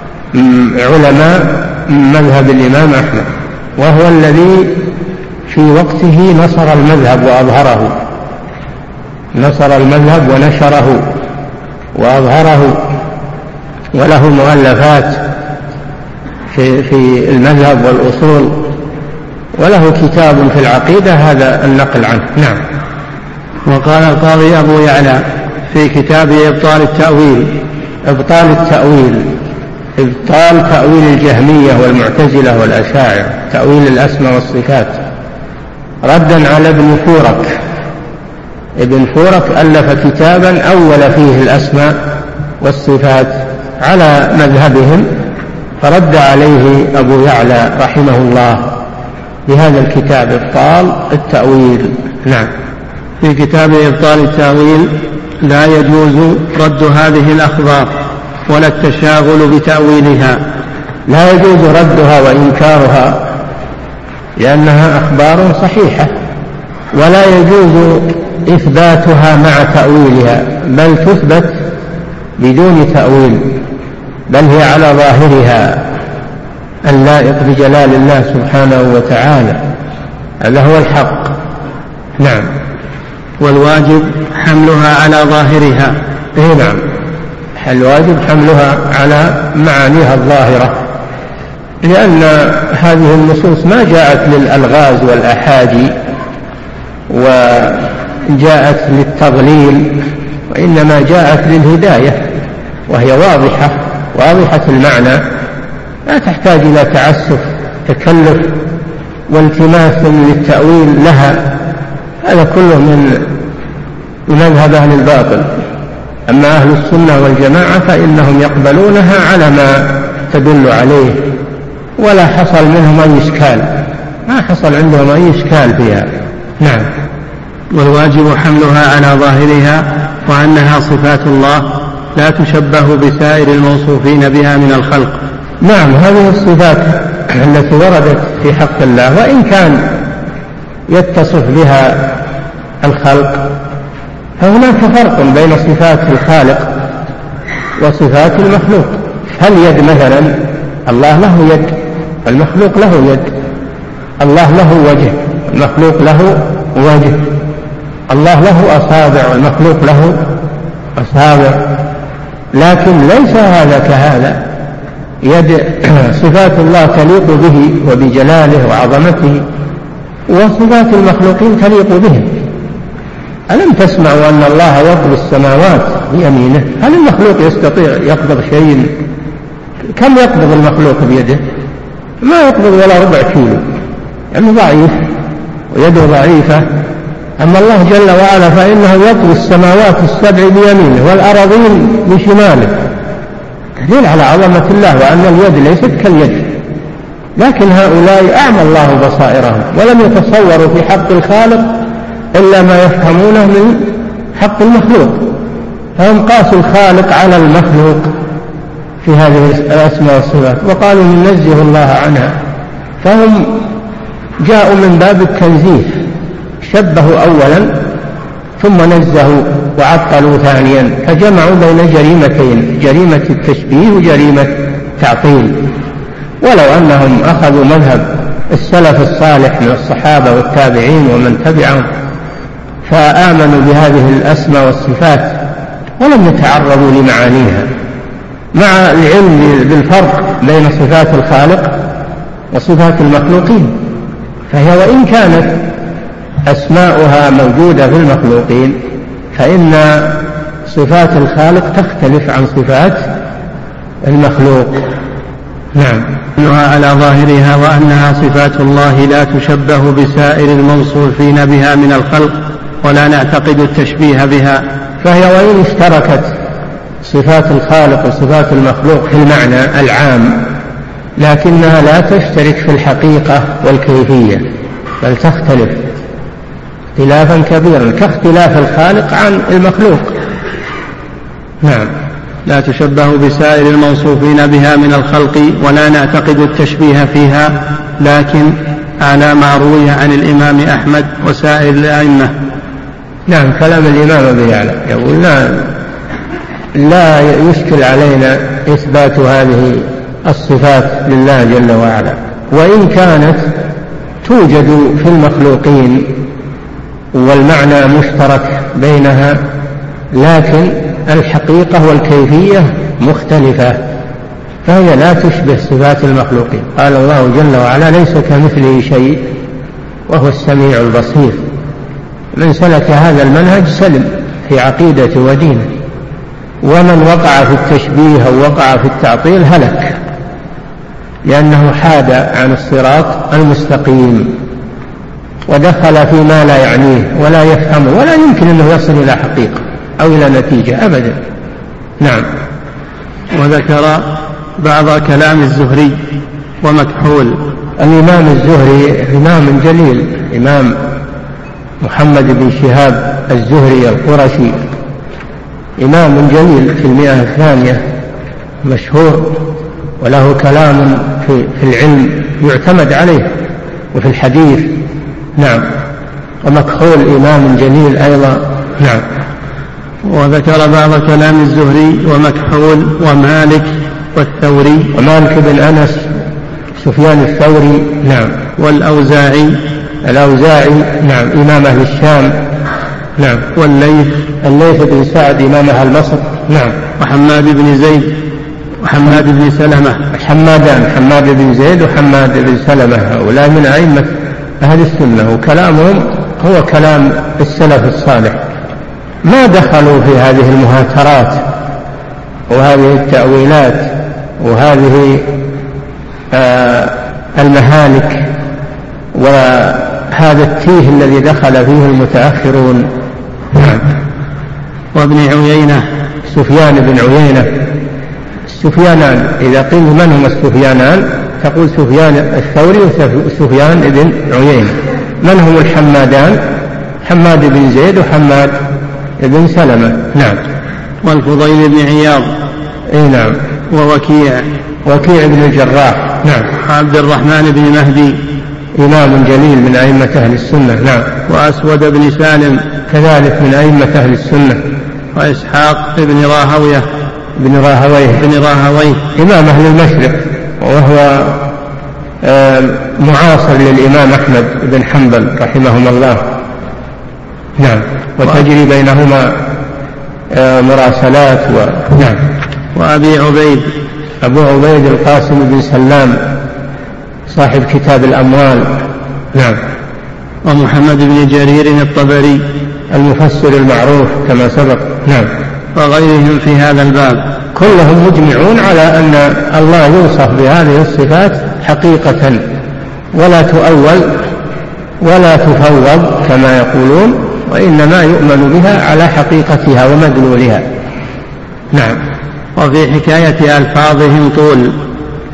علماء مذهب الإمام أحمد، وهو الذي في وقته نصر المذهب وأظهره نصر المذهب ونشره وأظهره، وله مؤلفات في, في المذهب والأصول، وله كتاب في العقيدة هذا النقل عنه. نعم. وقال القاضي أبو يعلى في كتابه إبطال التأويل إبطال التأويل إبطال تأويل الجهمية والمعتزلة والأشاعرة، تأويل الأسماء والصفات، ردا على ابن فورك. ابن فورك ألف كتابا أول فيه الأسماء والصفات على مذهبهم، فرد عليه أبو يعلى رحمه الله بهذا الكتاب إبطال التأويل. نعم. في كتاب إبطال التأويل لا يجوز رد هذه الأخبار ولا التشاغل بتأويلها، لا يجوز ردها وإنكارها لأنها أخبار صحيحة، ولا يجوز إثباتها مع تأويلها، بل تثبت بدون تأويل، بل هي على ظاهرها اللائق بجلال الله سبحانه وتعالى، هذا هو الحق. نعم. والواجب حملها على ظاهرها. إيه نعم، الواجب حملها على معانيها الظاهرة، لأن هذه النصوص ما جاءت للألغاز والأحاجي وجاءت للتضليل، وإنما جاءت للهداية، وهي واضحة واضحة المعنى، لا تحتاج إلى تعسف تكلف والتماس للتأويل لها، هذا كله من مذهب أهل الباطل. أما أهل السنة والجماعة فإنهم يقبلونها على ما تدل عليه، ولا حصل منهم أي إشكال، ما حصل عندهم أي إشكال فيها. نعم. والواجب حملها على ظاهرها، وأنها صفات الله لا تشبه بسائر الموصوفين بها من الخلق. نعم، هذه الصفات التي وردت في حق الله، وإن كان يتصف بها الخلق، فهناك فرق بين صفات الخالق وصفات المخلوق. هل يد مثلا؟ الله له يد، المخلوق له يد. الله له وجه، المخلوق له وجه. الله له أصابع، والمخلوق له أصابع. لكن ليس هذا كهذا، يد صفات الله تليق به وبجلاله وعظمته، وصفات المخلوقين تليق بهم. ألم تسمعوا أن الله يقبض السماوات بيمينه؟ هل المخلوق يستطيع يقبض شيء؟ كم يقبض المخلوق بيده؟ ما يقبض ولا ربع كيلو، يعني ضعيف ويده ضعيفة. أما الله جل وعلا فإنه يقبض السماوات السبع بيمينه والأراضين بشماله، دليل على عظمة الله وأن اليد ليست كاليد. لكن هؤلاء أعمى الله بصائرهم، ولم يتصوروا في حق الخالق إلا ما يفهمونه من حق المخلوق، فهم قاسوا الخالق على المخلوق في هذه الأسماء والصفات وقالوا ننزه الله عنها، فهم جاءوا من باب التنزيه، شبهوا أولا ثم نزهوا وعطلوا ثانيا، فجمعوا بين جريمتين، جريمة التشبيه وجريمة التعطيل. ولو أنهم أخذوا مذهب السلف الصالح من الصحابة والتابعين ومن تبعهم فآمنوا بهذه الأسماء والصفات ولم يتعرضوا لمعانيها، مع العلم بالفرق بين صفات الخالق وصفات المخلوقين، فهي وإن كانت أسماؤها موجودة في المخلوقين فإن صفات الخالق تختلف عن صفات المخلوق. نعم. أنها على ظاهرها وأنها صفات الله لا تشبه بسائر الموصوفين بها من الخلق ولا نعتقد التشبيه بها، فهي وإن اشتركت صفات الخالق وصفات المخلوق في المعنى العام لكنها لا تشترك في الحقيقة والكيفية، بل تختلف اختلافا كبيرا كاختلاف الخالق عن المخلوق. نعم. لا تشبه بسائر الموصوفين بها من الخلق ولا نعتقد التشبيه فيها، لكن على ما روي عن الإمام أحمد وسائر الأئمة. نعم، كلام الإمام أبي يعلى يقول لا, لا يشكل علينا إثبات هذه الصفات لله جل وعلا، وإن كانت توجد في المخلوقين والمعنى مشترك بينها، لكن الحقيقة والكيفية مختلفة، فهي لا تشبه صفات المخلوقين. قال الله جل وعلا ليس كمثله شيء وهو السميع البصير. من سلك هذا المنهج سلم في عقيدته ودينه، ومن وقع في التشبيه أو وقع في التعطيل هلك، لأنه حاد عن الصراط المستقيم ودخل فيما لا يعنيه ولا يفهمه ولا يمكن أنه يصل إلى حقيقة أو إلى نتيجة أبدا. نعم. وذكر بعض كلام الزهري ومكحول. الإمام الزهري إمام جليل، إمام محمد بن شهاب الزهري القرشي، إمام جليل في المئة الثانية مشهور، وله كلام في, في العلم يعتمد عليه وفي الحديث. نعم. ومكحول إمام جليل أيضا. نعم. وذكر بعض كلام الزهري ومكحول ومالك والثوري، ومالك بن أنس، سفيان الثوري. نعم. والأوزاعي، الأوزاعي نعم إمام أهل الشام. نعم. والليث، الليث بن سعد إمام أهل مصر. نعم. وحماد بن زيد وحماد بن سلمة، حمادان، حماد بن زيد وحماد بن سلمة، هؤلاء من أئمة أهل السنة، وكلامهم هو كلام السلف الصالح، ما دخلوا في هذه المهاترات وهذه التأويلات وهذه آه المهالك وهذا التيه الذي دخل فيه المتأخرون. نعم. وابن عيينة، سفيان بن عيينة. السفيانان إذا قيل من هم السفيانان تقول سفيان الثوري وسفيان بن عيينة. من هم الحمادان؟ حماد بن زيد وحماد بن سلمة. نعم. والفضيل بن عياض. اي نعم. ووكيع، وكيع بن الجراح. نعم. عبد الرحمن بن مهدي، إمام جليل من أئمة أهل السنة. نعم. وأسود بن سالم، كذلك من أئمة أهل السنة. وإسحاق بن راهويه بن راهويه بن راهويه إمام أهل المشرق، وهو معاصر للإمام أحمد بن حنبل رحمهم الله. نعم. وتجري بينهما مراسلات. و... نعم. وأبي عبيد، أبو عبيد القاسم بن سلام صاحب كتاب الأموال. نعم. ومحمد بن جرير الطبري المفسر المعروف كما سبق. نعم. وغيرهم في هذا الباب، كلهم مجمعون على أن الله يوصف بهذه الصفات حقيقة ولا تؤول ولا تفوض كما يقولون، وإنما يؤمن بها على حقيقتها ومدلولها. نعم. وفي حكاية ألفاظهم طول.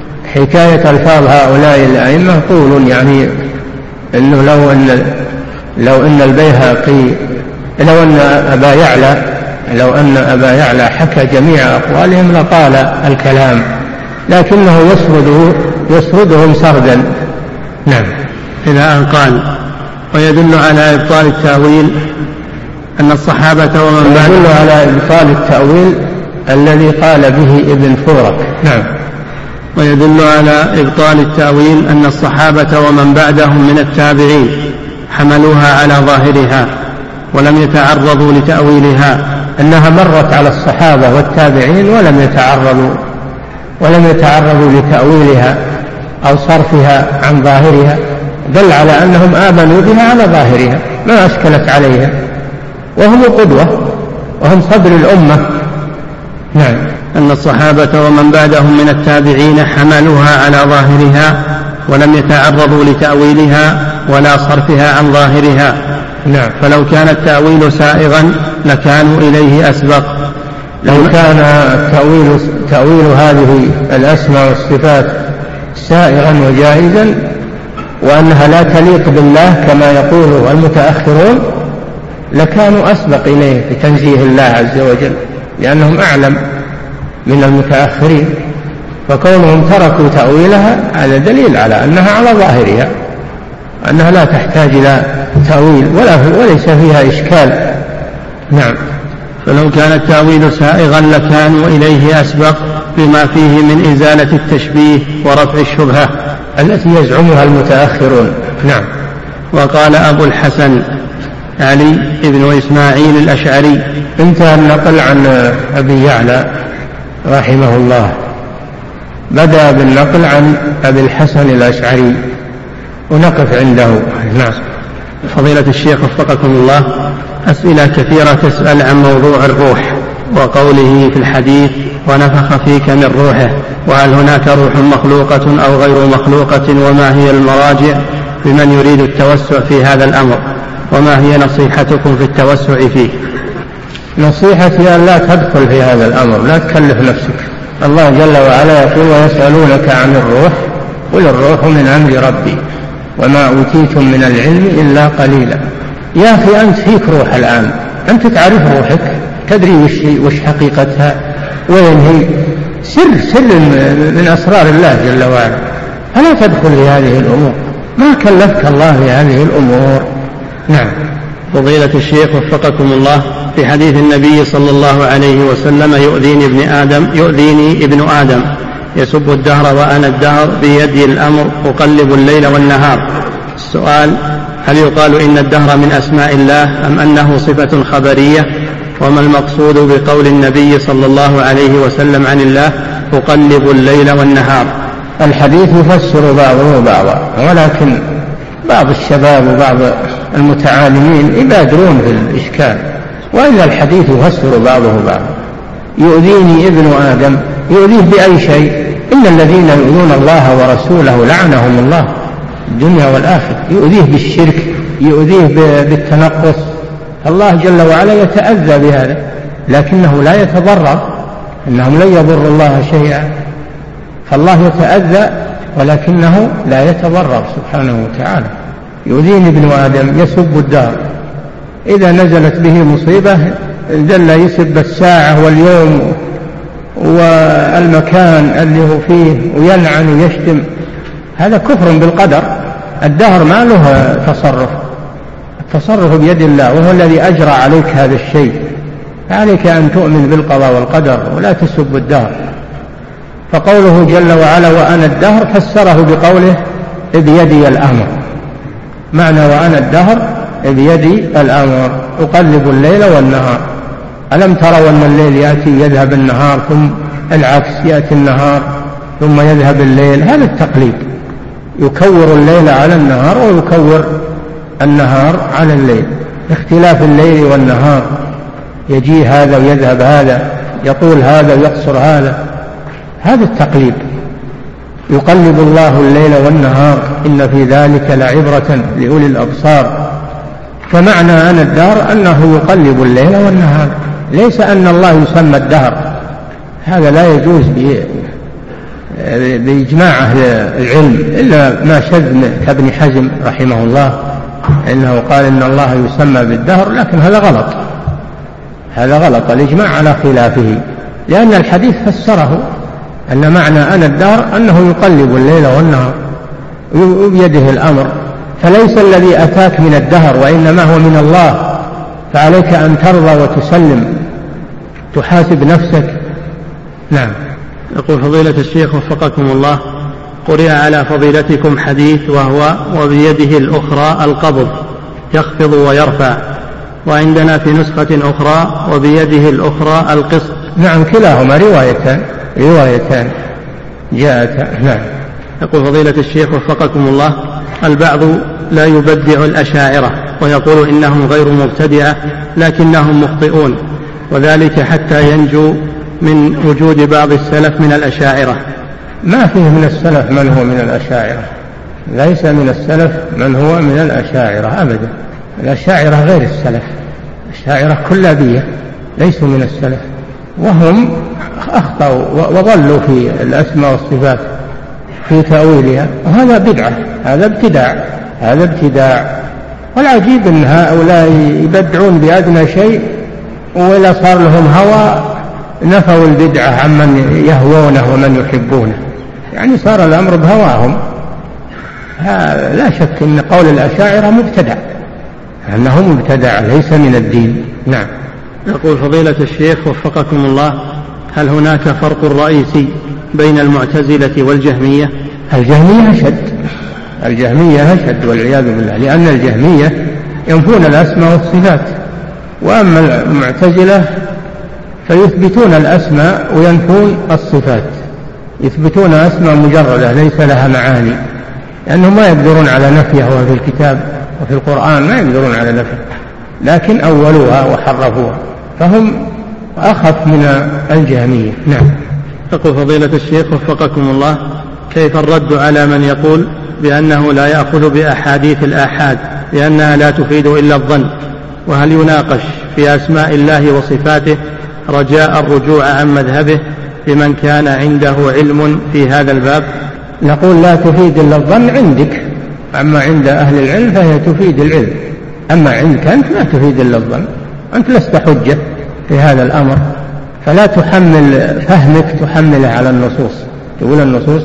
حكاية ألفاظ هؤلاء الأئمة طول، يعني أنه لو أن لو أن البيهقي لو أن أبا يعلى لو أن أبا يعلى حكى جميع أقوالهم لطال الكلام، لكنه يسرده يسردهم سردا. نعم. إلى أن قال: ويدل على إبطال التأويل أن الصحابة ومن بعدهم يدل على إبطال التأويل الذي قال به ابن فورك. نعم. ويدل على إبطال التأويل أن الصحابة ومن بعدهم من التابعين حملوها على ظاهرها ولم يتعرضوا لتأويلها، أنها مرت على الصحابة والتابعين ولم يتعرضوا ولم يتعرضوا لتأويلها أو صرفها عن ظاهرها، دل على أنهم آمنوا بها على ظاهرها ما أشكلت عليها، وهم قدوة وهم صدر الأمة. نعم. أن الصحابة ومن بعدهم من التابعين حملوها على ظاهرها ولم يتعرضوا لتأويلها ولا صرفها عن ظاهرها. نعم. فلو كان التأويل سائغا لكانوا إليه أسبق. لو كان التأويل تأويل هذه الأسماء والصفات سائغا وجائزا وأنها لا تليق بالله كما يقول المتأخرون لكانوا أسبق إليه بتنزيه الله عز وجل، لأنهم أعلم من المتأخرين، فكونهم تركوا تأويلها هذا دليل على أنها على ظاهرها، أنها لا تحتاج إلى تأويل ولا وليس فيها إشكال. نعم. فلو كان التأويل سائغا لكانوا إليه أسبق بما فيه من إزالة التشبيه ورفع الشبهة التي يزعمها المتأخرون. نعم. وقال أبو الحسن علي بن إسماعيل الأشعري. انتهى النقل عن أبي يعلى رحمه الله، بدأ بالنقل عن أبي الحسن الأشعري ونقف عنده. نعم. فضيلة الشيخ وفقكم الله، أسئلة كثيرة تسأل عن موضوع الروح وقوله في الحديث ونفخ فيك من روحه، وهل هناك روح مخلوقة أو غير مخلوقة، وما هي المراجع لمن يريد التوسع في هذا الأمر، وما هي نصيحتكم في التوسع فيه؟ نصيحتي أن لا تدخل في هذا الأمر، لا تكلف نفسك. الله جل وعلا يقول ويسألونك عن الروح قل الروح من أمر ربي وما أوتيتم من العلم إلا قليلا. يا أخي أنت فيك روح الآن، أنت تعرف روحك، تدري وش, وش حقيقتها وين هي، سر سر من أسرار الله جل وعلا، فلا تدخل في هذه الأمور، ما كلفك الله في هذه الأمور. نعم. فضيلة الشيخ وفقكم الله، في حديث النبي صلى الله عليه وسلم يؤذيني ابن آدم يؤذيني ابن آدم يسب الدهر وأنا الدهر بيدي الأمر أقلب الليل والنهار. السؤال: هل يقال إن الدهر من أسماء الله أم أنه صفة خبرية؟ وما المقصود بقول النبي صلى الله عليه وسلم عن الله أقلب الليل والنهار؟ الحديث يفسر بعضه بعضا، ولكن بعض الشباب وبعض المتعالمين يبادرون في الإشكال، وإلا الحديث يفسر بعضه بعضا. يؤذيني ابن آدم، يؤذيه بأي شيء؟ إن الذين يؤذون الله ورسوله لعنهم الله الدنيا والآخرة، يؤذيه بالشرك، يؤذيه بالتنقص، الله جل وعلا يتأذى بهذا، لكنه لا يتضرر، إنهم لن يضروا الله شيئا، فالله يتأذى ولكنه لا يتضرر سبحانه وتعالى. يؤذيني ابن آدم يسب الدار، إذا نزلت به مصيبة جل يسب الساعة واليوم والمكان اللي هو فيه ويلعن ويشتم، هذا كفر بالقدر. الدهر ما له تصرف، التصرف بيد الله، وهو الذي أجرى عليك هذا الشيء، فعليك أن تؤمن بالقضاء والقدر ولا تسب الدهر. فقوله جل وعلا وأنا الدهر فسره بقوله بيدي الأمر، معنى وأنا الدهر بيدي الأمر أقلب الليل والنهار. ألم تروا أن الليل يأتي يذهب النهار، ثم العكس يأتي النهار ثم يذهب الليل؟ هذا التقليد، يكور الليل على النهار ويكور النهار على الليل، اختلاف الليل والنهار، يجي هذا ويذهب هذا، يطول هذا ويقصر هذا، هذا التقليد. يقلب الله الليل والنهار إن في ذلك لعبرة لأولي الأبصار. فمعنى أنا الدهر أنه يقلب الليل والنهار، ليس أن الله يسمى الدهر، هذا لا يجوز بإجماع أهل العلم إلا ما شذ كابن حزم رحمه الله إنه قال إن الله يسمى بالدهر، لكن هذا غلط، هذا غلط. الإجماع على خلافه، لأن الحديث فسره أن معنى أنا الدهر أنه يقلب الليل والنهار وبيده الأمر، فليس الذي أتاك من الدهر وإنما هو من الله، فعليك أن ترضى وتسلم، تحاسب نفسك. نعم. يقول فضيلة الشيخ وفقكم الله، قرئ على فضيلتكم حديث وهو وبيده الأخرى القبض يخفض ويرفع، وعندنا في نسخة أخرى وبيده الأخرى القسط. نعم، كلاهما روايتان روايتان جاءت. نعم. يقول فضيلة الشيخ وفقكم الله، البعض لا يبدع الأشاعرة ويقول إنهم غير مبتدعة لكنهم مخطئون، وذلك حتى ينجو من وجود بعض السلف من الأشاعرة. ما فيه من السلف من هو من الأشاعرة، ليس من السلف من هو من الأشاعرة أبدا. الأشاعرة غير السلف، الأشاعرة كلابية ليسوا من السلف، وهم أخطأوا وضلوا في الأسماء والصفات في تأويلها، وهذا بدعة، هذا ابتداع، هذا ابتداع. والعجيب أن هؤلاء يبدعون بأدنى شيء، وإذا صار لهم هوى نفوا البدعة عمن يهوونه ومن يحبونه، يعني صار الأمر بهواهم. لا شك أن قول الأشاعرة مبتدع، أنه مبتدع ليس من الدين. نعم. يقول فضيلة الشيخ وفقكم الله، هل هناك فرق رئيسي بين المعتزلة والجهمية؟ الجهمية أشد، الجهمية أشد والعياذ بالله، لأن الجهمية ينفون الأسماء والصفات، وأما المعتزلة فيثبتون الأسماء وينفون الصفات، يثبتون أسماء مجردة ليس لها معاني، لأنهم ما يقدرون على نفيها وفي الكتاب وفي القرآن ما يقدرون على نفيها، لكن أولوها وحرفوها، فهم أخف من الجهمية. نعم. يقول فضيلة الشيخ وفقكم الله، كيف الرد على من يقول بأنه لا يأخذ بأحاديث الآحاد لأنها لا تفيد إلا الظن؟ وهل يناقش في أسماء الله وصفاته رجاء الرجوع عن مذهبه لمن كان عنده علم في هذا الباب؟ نقول لا تفيد إلا الظن عندك، أما عند أهل العلم فهي تفيد العلم، أما عندك أنت لا تفيد إلا الظن، أنت لست حجة في هذا الأمر، فلا تحمل فهمك تحمله على النصوص، تقول النصوص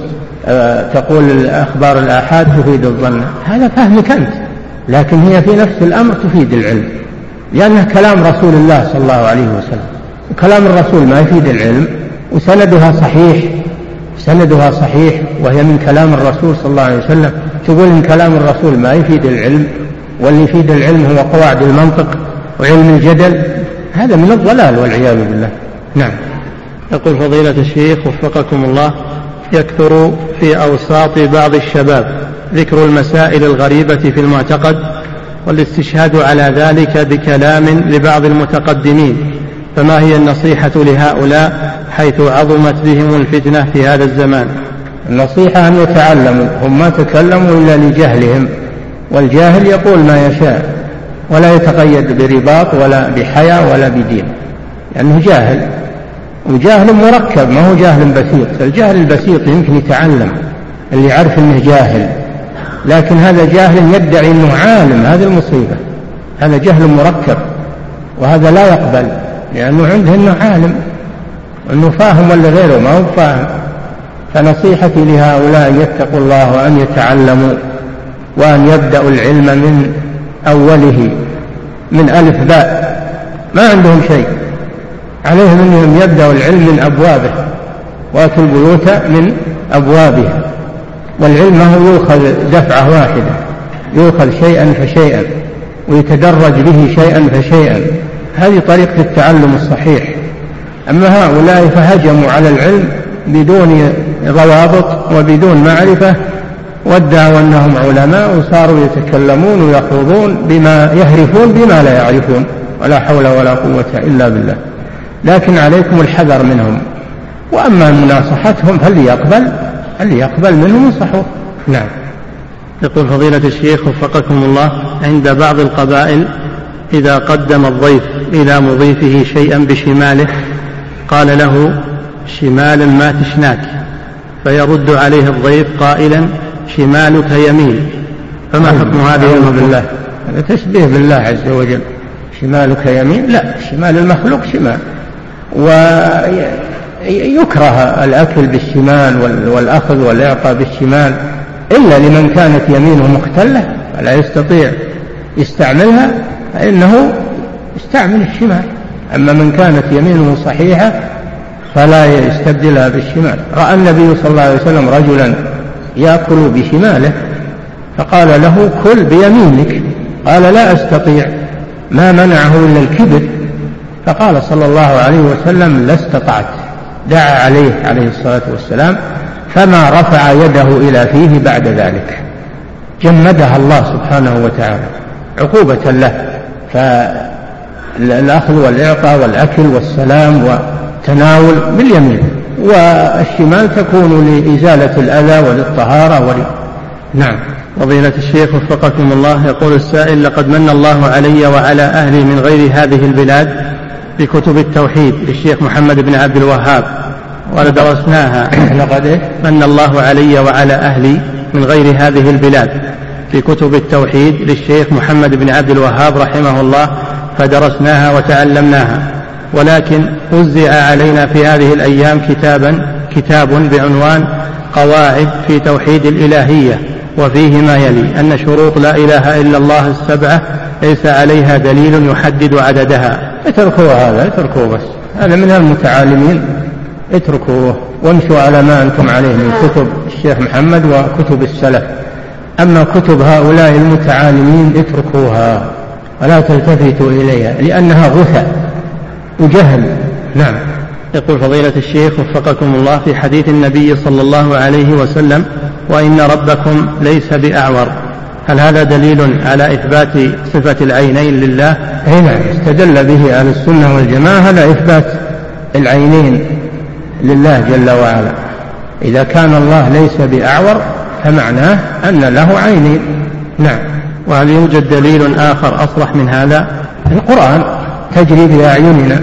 أه تقول أخبار الآحاد تفيد الظن، هذا فهمك أنت، لكن هي في نفس الأمر تفيد العلم، لأنه كلام رسول الله صلى الله عليه وسلم، وكلام الرسول ما يفيد العلم، وسندها صحيح، سندها صحيح وهي من كلام الرسول صلى الله عليه وسلم، تقول إن كلام الرسول ما يفيد العلم، واللي يفيد العلم هو قواعد المنطق وعلم الجدل، هذا من الضلال والعياذ بالله. نعم. يقول فضيلة الشيخ وفقكم الله، يكثر في أوساط بعض الشباب ذكر المسائل الغريبة في المعتقد والاستشهاد على ذلك بكلام لبعض المتقدمين، فما هي النصيحة لهؤلاء حيث عظمت بهم الفتنة في هذا الزمان؟ النصيحة أن يتعلموا، هم ما تكلموا إلا لجهلهم، والجاهل يقول ما يشاء ولا يتقيد برباط ولا بحياة ولا بدين، لأنه يعني جاهل، وجاهل مركب ما هو جاهل بسيط. الجاهل البسيط يمكن يتعلم، اللي يعرف أنه جاهل، لكن هذا جاهل يدعي أنه عالم، هذه المصيبة، هذا جهل مركب، وهذا لا يقبل، لأنه عنده أنه عالم، أنه فاهم ولا غيره ما هو فاهم. فنصيحتي لهؤلاء أن يتقوا الله وأن يتعلموا، وأن يبدأوا العلم من أوله، من ألف باء، ما عندهم شيء، عليهم أنهم يبدأوا العلم من أبوابه، وأتوا البيوت من أبوابها، والعلم هو يؤخذ دفعة واحدة، يؤخذ شيئا فشيئا ويتدرج به شيئا فشيئا، هذه طريقة التعلم الصحيح. أما هؤلاء فهجموا على العلم بدون ضوابط وبدون معرفة، وادعوا أنهم علماء، وصاروا يتكلمون ويخوضون بما يهرفون بما لا يعرفون، ولا حول ولا قوة إلا بالله. لكن عليكم الحذر منهم، وأما مناصحتهم فاللي يقبل اللي يقبل منهم ينصحوه. نعم. يقول فضيلة الشيخ وفقكم الله، عند بعض القبائل إذا قدم الضيف إلى مضيفه شيئا بشماله قال له شمالا ما تشناك، فيرد عليه الضيف قائلا شمالك يمين، فما حكم هذه المقولة؟ هذا تشبيه بالله عز وجل. شمالك يمين، لا، شمال المخلوق شمال. ويكره الأكل بالشمال والأخذ والإعطاء بالشمال إلا لمن كانت يمينه مختلة ولا يستطيع يستعملها فإنه يستعمل الشمال. أما من كانت يمينه صحيحة فلا يستبدلها بالشمال. رأى النبي صلى الله عليه وسلم رجلا يأكل بشماله فقال له كل بيمينك، قال لا أستطيع، ما منعه إلا الكبر. فقال صلى الله عليه وسلم لا استطعت، دعا عليه عليه الصلاة والسلام فما رفع يده إلى فيه بعد ذلك، جمدها الله سبحانه وتعالى عقوبة له. فالأخذ والإعطاء والأكل والسلام والتناول باليمين، والشمال تكون لإزالة الأذى وللطهارة ول... نعم. فضيلة الشيخ وفقكم الله، يقول السائل: لقد من الله علي وعلى أهلي من غير هذه البلاد بكتب التوحيد للشيخ محمد بن عبد الوهاب ودرسناها. لقد من الله علي وعلى أهلي من غير هذه البلاد بكتب التوحيد للشيخ محمد بن عبد الوهاب رحمه الله فدرسناها وتعلمناها، ولكن وزع علينا في هذه الأيام كتابا كتاب بعنوان قواعد في توحيد الإلهية، وفيه ما يلي: أن شروط لا إله إلا الله السبعة ليس عليها دليل يحدد عددها. اتركوا هذا، اتركوا بس، هذا من المتعالمين، اتركوه وامشوا على ما أنتم عليه من كتب الشيخ محمد وكتب السلف. أما كتب هؤلاء المتعالمين اتركوها ولا تلتفتوا إليها لأنها غثى وجهل. نعم. يقول فضيلة الشيخ وفقكم الله: في حديث النبي صلى الله عليه وسلم: وإن ربكم ليس بأعور، هل هذا دليل على إثبات صفة العينين لله؟ هنا استدل به أهل السنة والجماعة على إثبات العينين لله جل وعلا. إذا كان الله ليس بأعور فمعناه أن له عينين. نعم. وهل يوجد دليل آخر أصرح من هذا؟ القرآن: تجري بأعيننا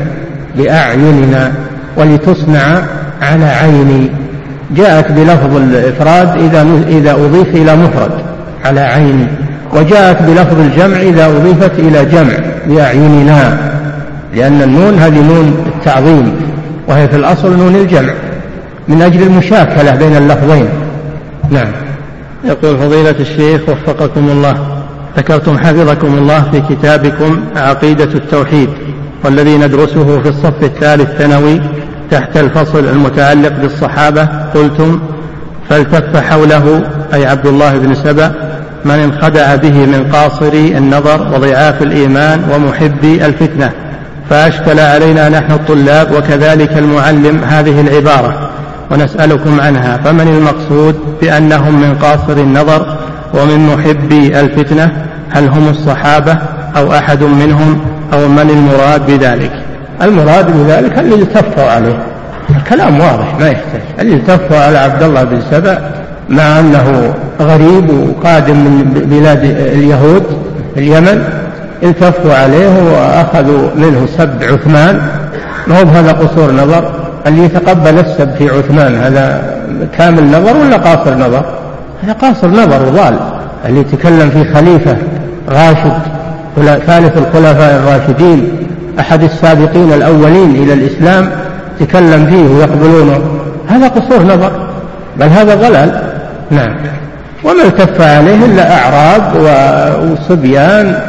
بأعيننا ولتصنع على عيني، جاءت بلفظ الإفراد إذا إذا أضيف إلى مفرد على عيني، وجاءت بلفظ الجمع إذا أضيفت إلى جمع بأعيننا، لأن النون هذه نون التعظيم وهي في الأصل نون الجمع من أجل المشاكلة بين اللفظين. نعم. يقول فضيلة الشيخ وفقكم الله: ذكرتم حفظكم الله في كتابكم عقيدة التوحيد والذي ندرسه في الصف الثالث ثانوي تحت الفصل المتعلق بالصحابة، قلتم: فالتف حوله أي عبد الله بن سبأ من انخدع به من قاصري النظر وضعاف الإيمان ومحبي الفتنة، فأشكل علينا نحن الطلاب وكذلك المعلم هذه العبارة ونسألكم عنها، فمن المقصود بأنهم من قاصر النظر ومن محبي الفتنة؟ هل هم الصحابة أو أحد منهم أو من المراد بذلك؟ المراد بذلك اللي التفوا عليه، الكلام واضح ما يحتاج. اللي التفوا على عبد الله بن سبأ مع أنه غريب وقادم من بلاد اليهود اليمن، التفوا عليه وأخذوا منه سب عثمان. ما هو بهذا قصور نظر؟ اللي يتقبل السب في عثمان هذا كامل نظر ولا قاصر نظر؟ هذا قاصر نظر وضال. اللي يتكلم في خليفة راشد ثالث الخلفاء الراشدين أحد السابقين الأولين إلى الإسلام تكلم فيه ويقبلونه، هذا قصور نظر، بل هذا ضلال. نعم. وما التف عليه إلا أعراب وصبيان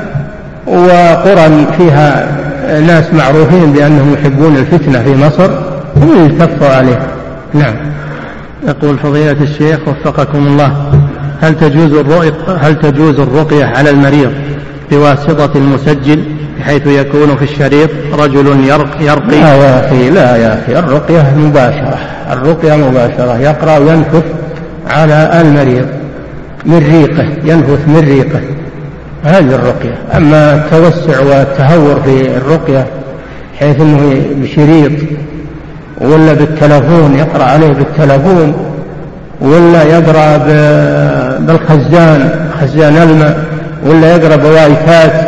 وقرى فيها ناس معروفين بأنهم يحبون الفتنة في مصر، هم التفوا عليه. نعم. يقول فضيلة الشيخ وفقكم الله: هل تجوز الرقية هل تجوز الرقية على المريض بواسطة المسجل بحيث يكون في الشريط رجل يرقي؟ لا يا أخي، لا يا أخي، الرقية مباشرة، الرقية مباشرة، يقرأ وينفث على المريض من ريقه، ينفث من ريقه، هذه الرقية. أما التوسع والتهور في الرقية حيث أنه بشريط ولا بالتلفون يقرأ عليه بالتلفون ولا يقرأ بالخزان خزان الماء ولا يقرأ بوايفات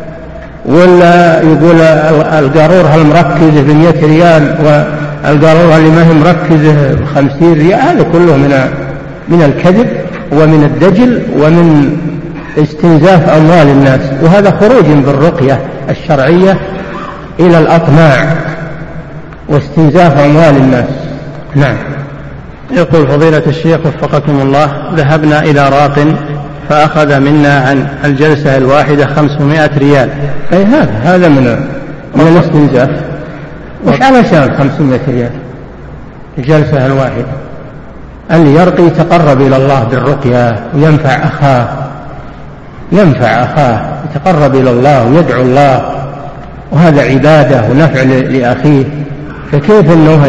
ولا يقول القارور هالمركزة بمئة ريال والقارور اللي ما هي مركزة بخمسين ريال، هذا كله من من الكذب ومن الدجل ومن استنزاف أموال الناس، وهذا خروج بالرقية الشرعية إلى الأطماع واستنزاف أموال الناس. نعم. يقول فضيلة الشيخ وفقكم الله: ذهبنا إلى راق فأخذ منا عن الجلسة الواحدة خمسمائة ريال. أي هذا هذا من من الاستنزاف. وش علشان خمسمائة ريال الجلسة الواحدة؟ اللي يرقي يتقرب إلى الله بالرقية وينفع أخاه، ينفع أخاه يتقرب إلى الله ويدعو الله، وهذا عبادة ونفع لأخيه، فكيف أنه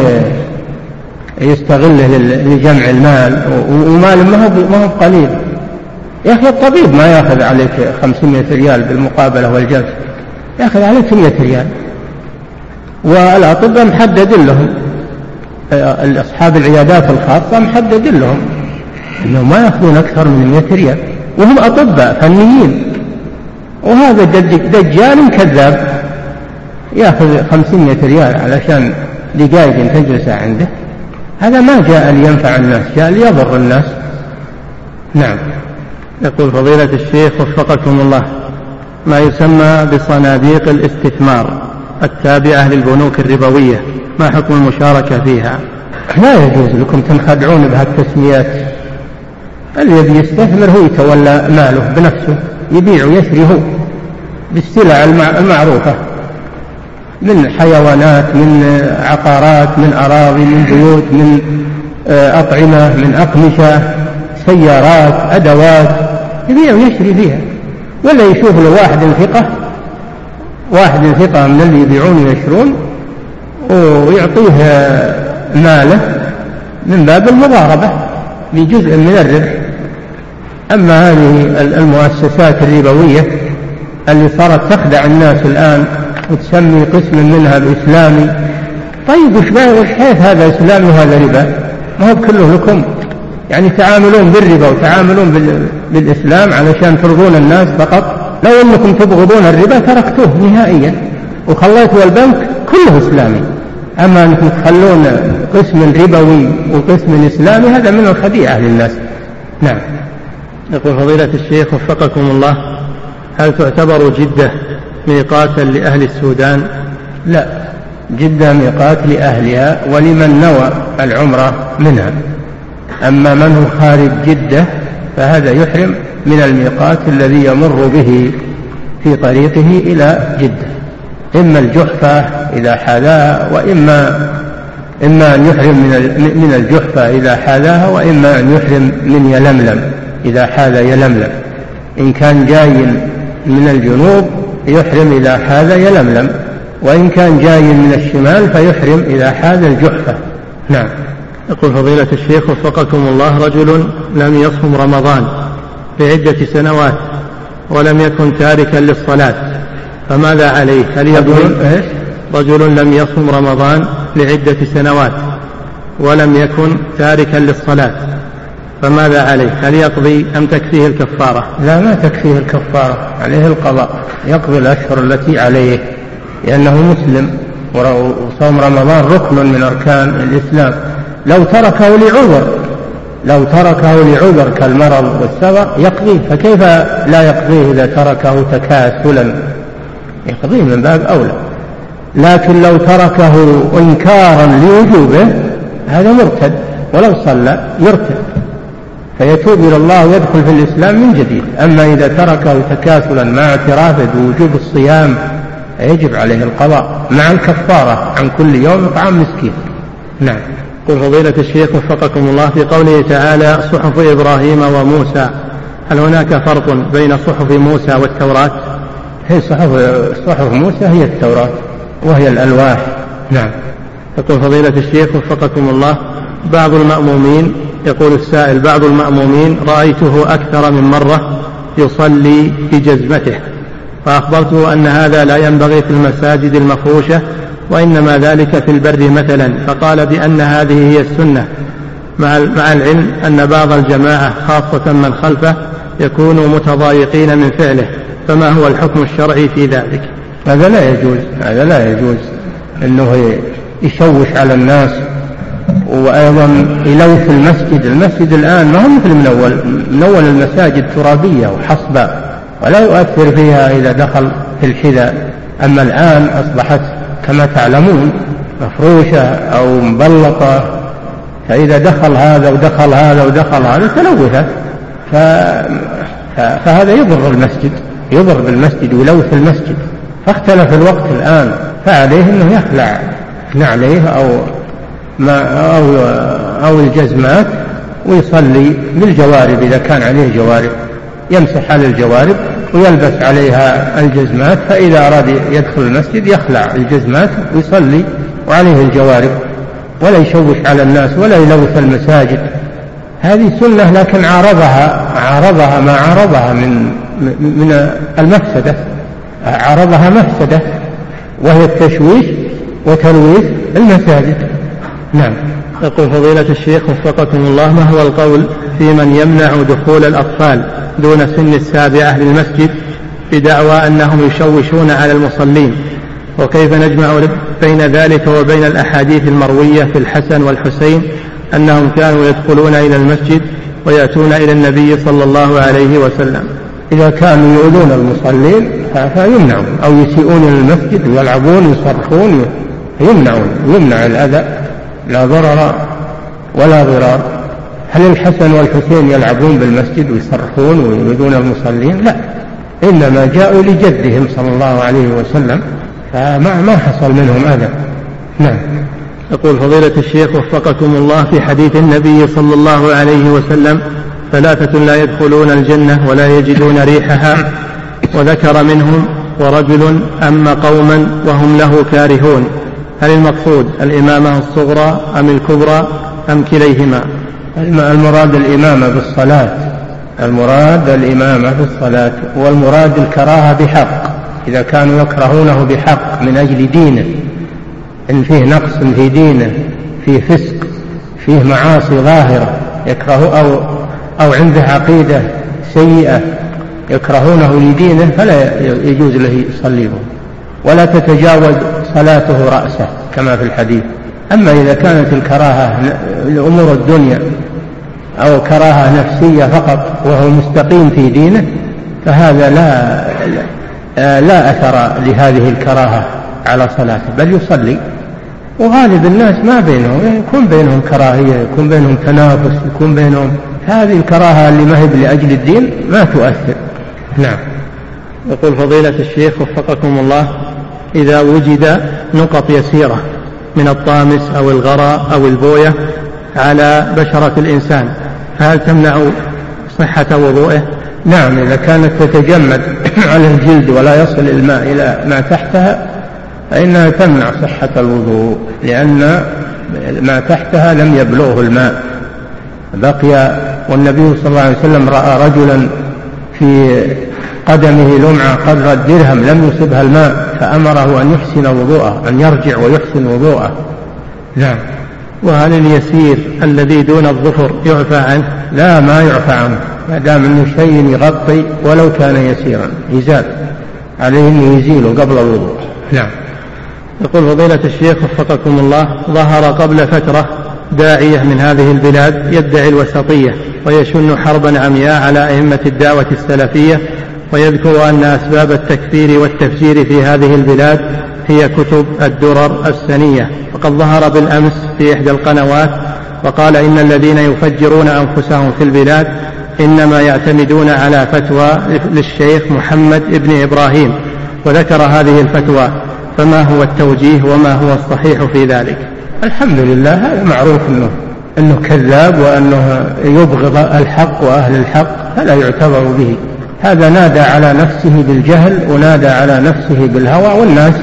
يستغله لجمع المال؟ ومال ما هو قليل يا أخي. الطبيب ما يأخذ عليك خمسمائة ريال بالمقابلة والجلسة، يأخذ عليك مئة ريال، والأطباء محدد لهم، أصحاب العيادات الخاصة محدد لهم أنهم ما يأخذون أكثر من مئة ريال، وهم أطباء فنيين. وهذا دجال كذاب يأخذ خمسمائة ريال علشان دقائق تجلس عنده. هذا ما جاء لينفع الناس، جاء ليضر الناس. نعم. يقول فضيلة الشيخ وفقكم الله: ما يسمى بصناديق الاستثمار التابعة للبنوك الربوية، ما حكم المشاركة فيها؟ لا يجوز لكم تنخدعون بهالتسميات. اللي يبي يستثمر هو يتولى ماله بنفسه، يبيع ويشري هو بالسلع المعروفة من حيوانات، من عقارات، من أراضي، من بيوت، من أطعمة، من أقمشة، سيارات، أدوات، يبيع ويشري فيها. ولا يشوف له واحد ثقة، واحد ثقة من اللي يبيعون ويشرون ويعطيه ماله من باب المضاربة بجزء من الربح. أما هذه المؤسسات الربوية اللي صارت تخدع الناس الآن وتسمي قسم منها بإسلامي، طيب وش حيث هذا إسلامي وهذا ربا؟ ما هو كله لكم يعني تعاملون بالربا وتعاملون بالإسلام علشان ترضون الناس فقط. لو أنكم تبغضون الربا تركتوه نهائيا وخليتوا البنك كله إسلامي. أما أنكم تخلون قسم ربوي وقسم إسلامي، هذا من الخديعة للناس. نعم. يقول فضيلة الشيخ وفقكم الله: هل تعتبر جدة ميقاتا لأهل السودان؟ لا، جدة ميقات لأهلها ولمن نوى العمرة منها. أما من هو خارج جدة فهذا يحرم من الميقات الذي يمر به في طريقه إلى جدة، إما الجحفة إذا حاذاها، وإما إما أن يحرم من الجحفة إذا حاذاها، وإما أن يحرم من يلملم إذا حاذ يلملم. إن كان جاي من الجنوب يحرم إذا حاذ يلملم، وإن كان جاي من الشمال فيحرم إذا حاذ الجحفة. نعم. يقول فضيلة الشيخ وفقكم الله: رجل لم يصم رمضان لعدة سنوات ولم يكن تاركا للصلاة، فماذا عليه؟ هل يقضي؟ رجل لم يصم رمضان لعدة سنوات ولم يكن تاركا للصلاة، فماذا عليه؟ هل يقضي أم تكفيه الكفارة؟ لا، ما تكفيه الكفارة، عليه القضاء، يقضي الأشهر التي عليه لأنه مسلم، وصوم رمضان ركن من أركان الإسلام. لو تركه لعذر لو تركه لعذر كالمرض والسفر يقضيه، فكيف لا يقضيه إذا تركه تكاسلا؟ يقضيه من باب أولى. لكن لو تركه إنكارا لوجوبه هذا مرتد، ولو صلى يرتد فيتوب إلى الله ويدخل في الإسلام من جديد. أما إذا تركه تكاسلا مع اعترافه بوجوب الصيام يجب عليه القضاء مع الكفارة عن كل يوم إطعام مسكين. نعم. قل فضيلة الشيخ وفقكم الله: في قوله تعالى صحف إبراهيم وموسى، هل هناك فرق بين صحف موسى والتوراة؟ هي صحف, صحف موسى هي التوراة وهي الألواح. نعم. يقول فضيلة الشيخ وفقكم الله: بعض المأمومين، يقول السائل، بعض المأمومين رأيته أكثر من مرة يصلي بجزمته، فأخبرته أن هذا لا ينبغي في المساجد المفروشة وإنما ذلك في البر مثلا، فقال بأن هذه هي السنة، مع العلم أن بعض الجماعة خاصة من خلفه يكونوا متضايقين من فعله، فما هو الحكم الشرعي في ذلك؟ هذا لا يجوز، هذا لا يجوز أنه يشوش على الناس وأيضا يلوث المسجد. المسجد الآن ما هو مثل من أول. من أول المساجد ترابية وحصبة ولا يؤثر فيها إذا دخل في الحذاء، أما الآن أصبحت كما تعلمون مفروشة أو مبلطة، فإذا دخل هذا ودخل هذا ودخل هذا تلوثت، فهذا يضر المسجد، يضر بالمسجد ويلوث المسجد. فاختلف الوقت الآن، فعليه أنه يخلع نعليه أو ما أو أو الجزمات ويصلي بالجوارب إذا كان عليه جوارب، يمسح على الجوارب ويلبس عليها الجزمات، فإذا أراد يدخل المسجد يخلع الجزمات ويصلي وعليه الجوارب، ولا يشوش على الناس ولا يلوث المساجد. هذه سنة، لكن عارضها عارضها ما عارضها من من المفسدة، عارضها مفسدة وهي التشويش وتلويث المساجد. نعم. يقول فضيلة الشيخ وفقكم الله: ما هو القول في من يمنع دخول الأطفال دون سن السابعة للمسجد بدعوى أنهم يشوشون على المصلين؟ وكيف نجمع بين ذلك وبين الأحاديث المروية في الحسن والحسين أنهم كانوا يدخلون إلى المسجد ويأتون إلى النبي صلى الله عليه وسلم؟ إذا كانوا يؤذون المصلين فيمنعون، أو يسيئون إلى المسجد ويلعبون يصرخون يمنعون، يمنع الأذى، لا ضرر ولا ضرار. هل الحسن والحسين يلعبون بالمسجد ويصرخون ويؤذون المصلين؟ لا، إنما جاءوا لجدهم صلى الله عليه وسلم، فما ما حصل منهم أذى. نعم. يقول فضيلة الشيخ وفقكم الله: في حديث النبي صلى الله عليه وسلم: ثلاثة لا يدخلون الجنة ولا يجدون ريحها، وذكر منهم ورجل أما قوما وهم له كارهون. هل المقصود الإمامة الصغرى أم الكبرى أم كليهما؟ المراد الإمامة بالصلاة، المراد الإمامة بالصلاة، والمراد الكراهة بحق، إذا كانوا يكرهونه بحق من أجل دينه، إن فيه نقص في دينه، فيه فسق، فيه معاصي ظاهرة يكره، أو, أو عنده عقيدة سيئة يكرهونه لدينه، فلا يجوز له يصليهم، ولا تتجاوز صلاته رأسه كما في الحديث. أما إذا كانت الكراهة لأمور الدنيا أو كراهة نفسية فقط وهو مستقيم في دينه، فهذا لا لا أثر لهذه الكراهة على صلاته، بل يصلي. وغالب الناس ما بينهم يكون بينهم كراهية، يكون بينهم تنافس، يكون بينهم هذه الكراهة اللي ما هي لأجل الدين ما تؤثر. نعم. يقول فضيلة الشيخ وفقكم الله: إذا وجد نقط يسيرة من الطامس أو الغراء أو البوية على بشرة الإنسان، فهل تمنع صحة وضوءه؟ نعم، إذا كانت تتجمد على الجلد ولا يصل الماء إلى ما تحتها فإنها تمنع صحة الوضوء، لأن ما تحتها لم يبلغه الماء بقي. والنبي صلى الله عليه وسلم رأى رجلا في قدمه لمعة قدر الدرهم لم يصبها الماء، فأمره أن يحسن وضوءه، أن يرجع ويحسن وضوءه. نعم. وهل اليسير الذي دون الظفر يعفى عنه؟ لا، ما يعفى عنه، ما دام أنه شيء يغطي ولو كان يسيرا يزال عليه أنه يزيله قبل الوضوء. نعم. يقول فضيلة الشيخ وفقكم الله: ظهر قبل فترة داعية من هذه البلاد يدعي الوسطية ويشن حربا عمياء على أئمة الدعوة السلفية، ويذكر أن أسباب التكفير والتفجير في هذه البلاد هي كتب الدرر السنية. وقد ظهر بالأمس في إحدى القنوات وقال إن الذين يفجرون أنفسهم في البلاد إنما يعتمدون على فتوى للشيخ محمد ابن إبراهيم، وذكر هذه الفتوى، فما هو التوجيه وما هو الصحيح في ذلك؟ الحمد لله، هذا معروف أنه, إنه كذاب وأنه يبغض الحق وأهل الحق، فلا يعتبر به. هذا نادى على نفسه بالجهل ونادى على نفسه بالهوى، والناس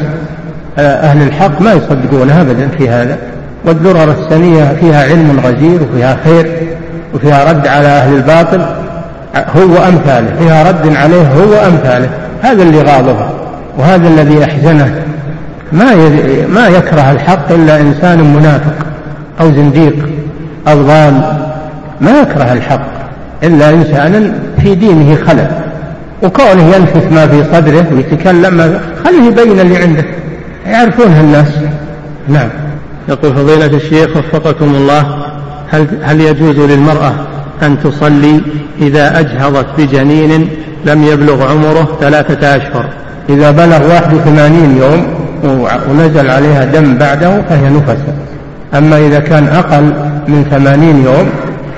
أهل الحق ما يصدقونها أبدا في هذا. والدرر السنية فيها علم غزير وفيها خير وفيها رد على أهل الباطل هو أمثاله، فيها رد عليه هو أمثاله. هذا اللي غاضبه وهذا الذي أحزنه. ما ما يكره الحق إلا إنسان منافق أو زنديق أو ضال، ما يكره الحق إلا إنسان في دينه خلل، وكونه ينفث ما في صدره ويتكلم ما خليه يبين اللي عنده، يعرفونها الناس. نعم. يقول فضيلة الشيخ وفقكم الله، هل, هل يجوز للمرأة أن تصلي إذا أجهضت بجنين لم يبلغ عمره ثلاثة أشهر؟ إذا بلغ واحد وثمانين يوم ونزل عليها دم بعده فهي نفسة. أما إذا كان أقل من ثمانين يوم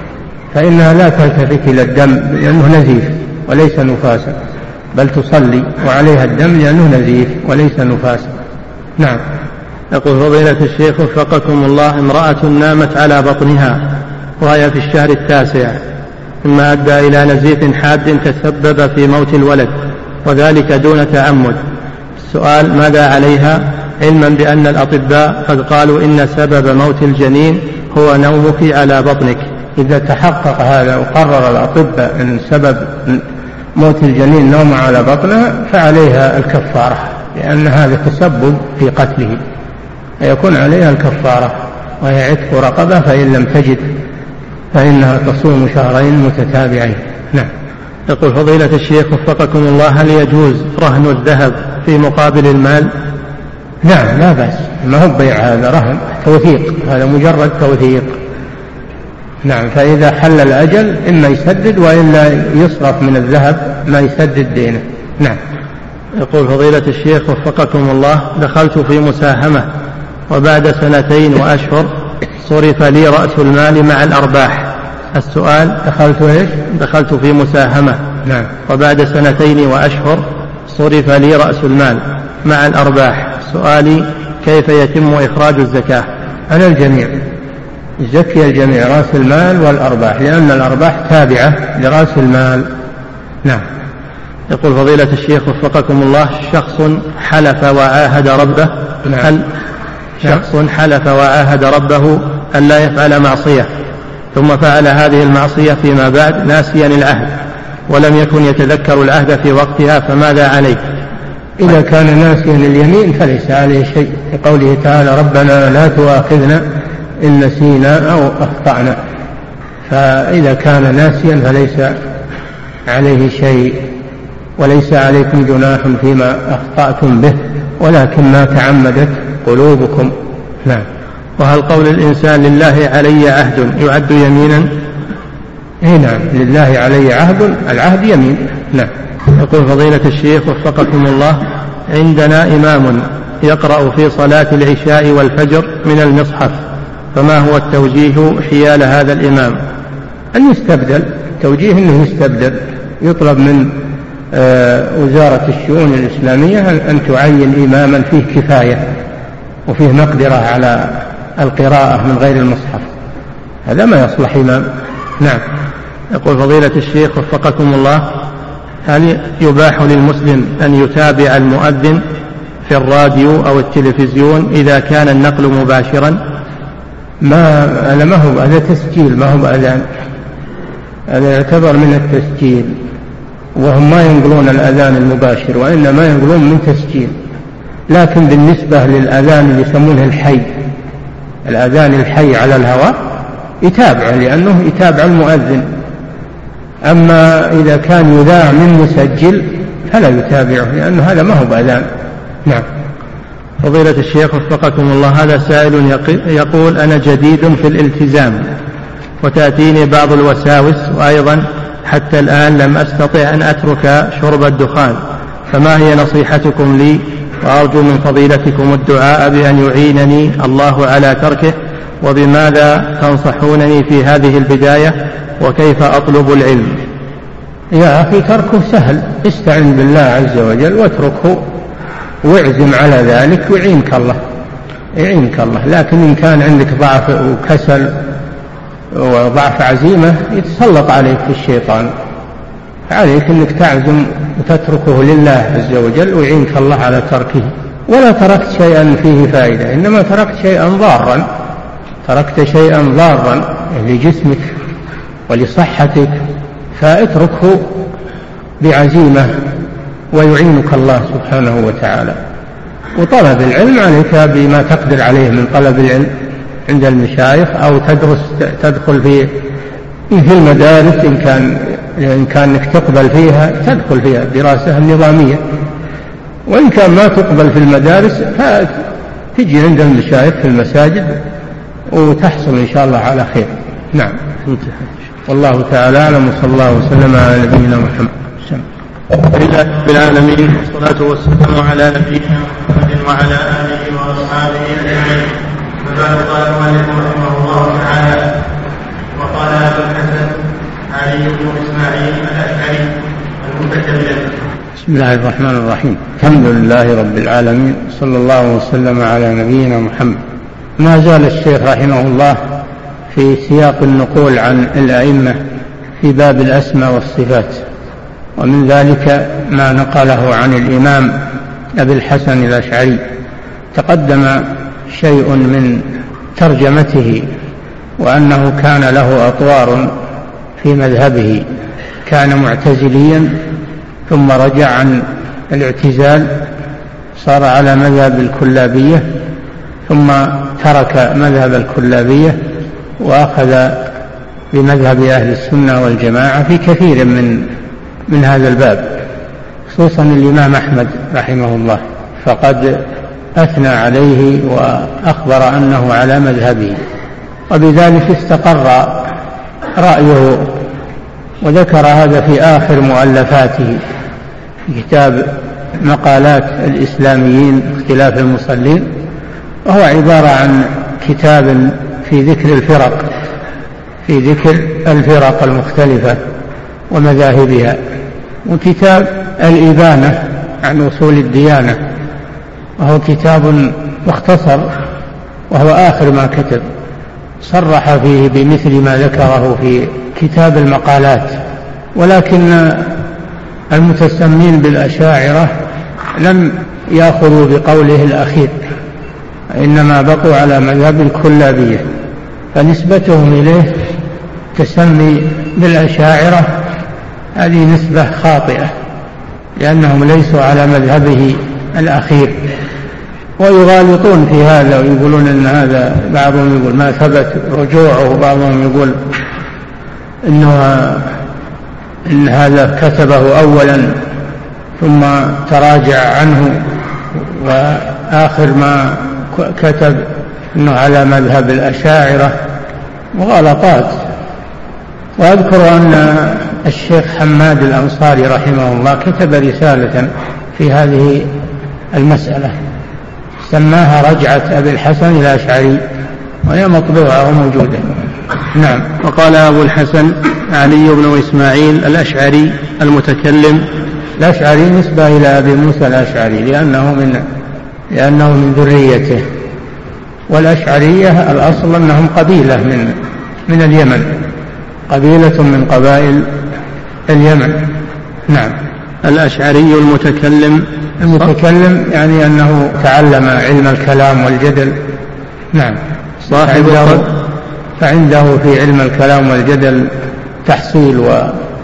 فإنها لا تلتفت إلى الدم لأنه نزيف وليس نفاسا، بل تصلي وعليها الدم لأنه نزيف وليس نفاسا. نعم. يقول فضيلة الشيخ وفقكم الله، امرأة نامت على بطنها وهي في الشهر التاسع، مما أدى إلى نزيف حاد تسبب في موت الولد وذلك دون تعمد. السؤال: ماذا عليها علما بأن الأطباء قد قالوا إن سبب موت الجنين هو نومك على بطنك؟ إذا تحقق هذا وقرر الأطباء أن سبب موت الجنين نوم على بطنها فعليها الكفارة، لأن هذا تسبب في قتله، فيكون عليها الكفارة وهي عتق رقبة، فإن لم تجد فإنها تصوم شهرين متتابعين. نعم. يقول فضيلة الشيخ وفقكم الله، هل يجوز رهن الذهب في مقابل المال؟ نعم لا بأس، ما هو بيع، هذا رهن توثيق، هذا مجرد توثيق. نعم. فإذا حل الأجل إما يسدد وإلا يصرف من الذهب ما يسدد دينه. نعم. يقول فضيلة الشيخ وفقكم الله، دخلت في مساهمة وبعد سنتين وأشهر صرف لي رأس المال مع الأرباح. السؤال: دخلت إيش؟ دخلت في مساهمة. نعم. وبعد سنتين وأشهر صرف لي رأس المال مع الأرباح. سؤالي: كيف يتم إخراج الزكاة؟ على الجميع، يزكي الجميع رأس المال والأرباح، لأن الأرباح تابعة لرأس المال. نعم. يقول فضيلة الشيخ وفقكم الله، شخص حلف وعاهد ربه. نعم. هل شخص حلف وعاهد ربه أن لا يفعل معصية ثم فعل هذه المعصية فيما بعد ناسيا العهد ولم يكن يتذكر العهد في وقتها، فماذا عليه؟ إذا كان ناسيا اليمين فليس عليه شيء، لقوله تعالى: ربنا لا تؤاخذنا إن نسينا أو أخطأنا. فإذا كان ناسيا فليس عليه شيء، وليس عليكم جناح فيما أخطأتم به ولكن ما تعمدت قلوبكم. نعم. وهل قول الإنسان لله علي عهد يعد يمينا؟ إيه نعم، لله علي عهد، العهد يمين. نعم. يقول فضيلة الشيخ وفقكم الله، عندنا إمام يقرأ في صلاة العشاء والفجر من المصحف، فما هو التوجيه حيال هذا الإمام؟ أن يستبدل، توجيه أنه يستبدل، يطلب من آه وزارة الشؤون الإسلامية أن تعين إماما فيه كفاية وفيه مقدرة على القراءة من غير المصحف، هذا ما يصلح إمام. نعم. يقول فضيلة الشيخ وفقكم الله، هل يباح للمسلم أن يتابع المؤذن في الراديو أو التلفزيون إذا كان النقل مباشرا؟ ما أنا ما هو هذا تسجيل، ما هو أذان، هذا يعتبر من التسجيل، وهم ما ينقلون الأذان المباشر وإنما ينقلون من تسجيل. لكن بالنسبة للأذان اللي يسمونه الحي، الأذان الحي على الهواء يتابع، لأنه يتابع المؤذن. أما إذا كان يذاع من مسجل فلا يتابعه، لأنه هذا ما هو بأذان. نعم. فضيلة الشيخ وفقكم الله، هذا سائل يقول: أنا جديد في الالتزام وتأتيني بعض الوساوس، وأيضا حتى الآن لم أستطع أن أترك شرب الدخان، فما هي نصيحتكم لي؟ وأرجو من فضيلتكم الدعاء بأن يعينني الله على تركه، وبماذا تنصحونني في هذه البداية، وكيف أطلب العلم؟ يا أخي تركه سهل، استعن بالله عز وجل واتركه واعزم على ذلك ويعينك الله، يعينك الله. لكن إن كان عندك ضعف وكسل وضعف عزيمة يتسلط عليك الشيطان، عليك أنك تعزم وتتركه لله عز وجل ويعينك الله على تركه. ولا تركت شيئا فيه فائدة، إنما تركت شيئا ضارا، تركت شيئا ضارا لجسمك ولصحتك، فاتركه بعزيمة ويعينك الله سبحانه وتعالى. وطلب العلم عليك بما تقدر عليه من طلب العلم عند المشايخ، أو تدرس تدخل في في المدارس إن كان إن كان إنك تقبل فيها تدخل فيها الدراسة النظامية، وإن كان ما تقبل في المدارس تجي عند المشايخ في المساجد وتحصل إن شاء الله على خير. نعم. والله تعالى أعلم، وصلى الله وسلم على نبينا محمد. لله رب العالمين، والصلاة والسلام على نبينا محمد وعلى آله وأصحابه أجمعين. فبعد قال المؤلف رحمه الله تعالى: وقال أبو الحسن علي بن إسماعيل الأشعري المتكلم. بسم الله الرحمن الرحيم، الحمد لله رب العالمين، صلى الله وسلم على نبينا محمد. ما زال الشيخ رحمه الله في سياق النقول عن الأئمة في باب الأسماء والصفات، ومن ذلك ما نقله عن الإمام أبي الحسن الأشعري. تقدم شيء من ترجمته، وأنه كان له أطوار في مذهبه، كان معتزليا ثم رجع عن الاعتزال، صار على مذهب الكلابية، ثم ترك مذهب الكلابية وأخذ بمذهب أهل السنة والجماعة في كثير من من هذا الباب، خصوصا الإمام أحمد رحمه الله، فقد أثنى عليه وأخبر أنه على مذهبه، وبذلك استقر رأيه، وذكر هذا في آخر مؤلفاته في كتاب مقالات الإسلاميين اختلاف المصلين، وهو عبارة عن كتاب في ذكر الفرق في ذكر الفرق المختلفة ومذاهبها، وكتاب الإبانة عن أصول الديانة، وهو كتاب مختصر، وهو آخر ما كتب، صرح فيه بمثل ما ذكره في كتاب المقالات. ولكن المتسمين بالأشاعرة لم يأخذوا بقوله الأخير، إنما بقوا على مذهب الكلابية، فنسبتهم إليه تسمي بالأشاعرة هذه نسبة خاطئة، لأنهم ليسوا على مذهبه الأخير، ويغالطون في هذا ويقولون أن هذا، بعضهم يقول ما ثبت رجوعه، وبعضهم يقول إنه إن هذا كتبه أولا ثم تراجع عنه، وآخر ما كتب إنه على مذهب الأشاعرة، مغالطات. وأذكر أن الشيخ حماد الأنصاري رحمه الله كتب رسالة في هذه المسألة سماها رجعة أبي الحسن الأشعري، وهي مطبوعة وموجودة. نعم. وقال أبو الحسن علي بن إسماعيل الأشعري المتكلم. الأشعري نسبة إلى أبي موسى الأشعري لأنه من لأنه من ذريته، والأشعرية الأصل أنهم قبيلة من من اليمن، قبيلة من قبائل اليمن. نعم. الأشعري المتكلم. المتكلم يعني أنه تعلم علم الكلام والجدل. نعم. صاحب فعنده, فعنده في علم الكلام والجدل تحصيل و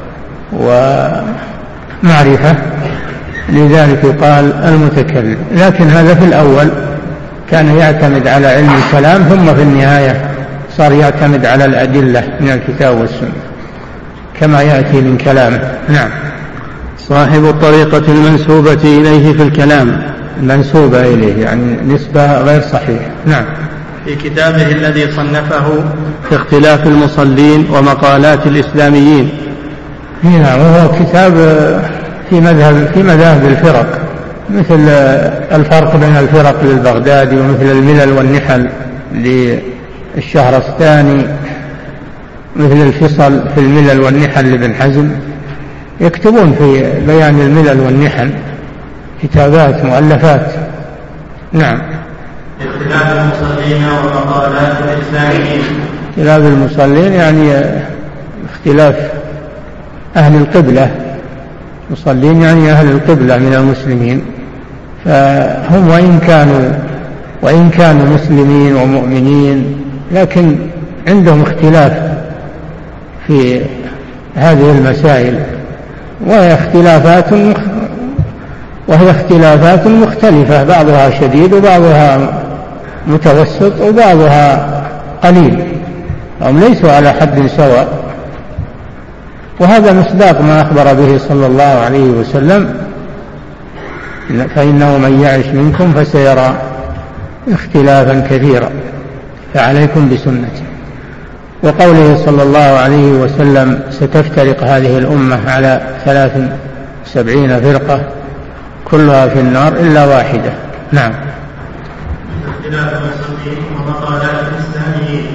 ومعرفة، لذلك يقال المتكلم. لكن هذا في الأول كان يعتمد على علم الكلام، ثم في النهاية صار يعتمد على الأدلة من الكتاب والسنة كما يأتي من كلامه. نعم. صاحب الطريقة المنسوبة إليه في الكلام. منسوبة إليه يعني نسبة غير صحيحة. نعم. في كتابه الذي صنفه في اختلاف المصلين ومقالات الإسلاميين. نعم. وهو كتاب في مذهب في مذاهب الفرق، مثل الفرق بين الفرق للبغدادي، ومثل الملل والنحل للشهرستاني، مثل الفصل في الملل والنحل لابن حزم. يكتبون في بيان الملل والنحل كتابات مؤلفات. نعم. اختلاف المصلين ومقالات الإسلاميين. اختلاف المصلين يعني اختلاف أهل القبلة، مصلين يعني أهل القبلة من المسلمين، فهم وإن كانوا وإن كانوا مسلمين ومؤمنين، لكن عندهم اختلاف في هذه المسائل، وهي اختلافات وهي اختلافات مختلفة، بعضها شديد وبعضها متوسط وبعضها قليل، هم ليسوا على حد سواء. وهذا مصداق ما أخبر به صلى الله عليه وسلم: فإنه من يعش منكم فسيرى اختلافا كثيرا، فعليكم بسنتي. وقوله صلى الله عليه وسلم ستفترق هذه الأمة على ثلاث سبعين فرقة كلها في النار إلا واحدة. نعم. اختلاف المسلمين ومقالات الإسلاميين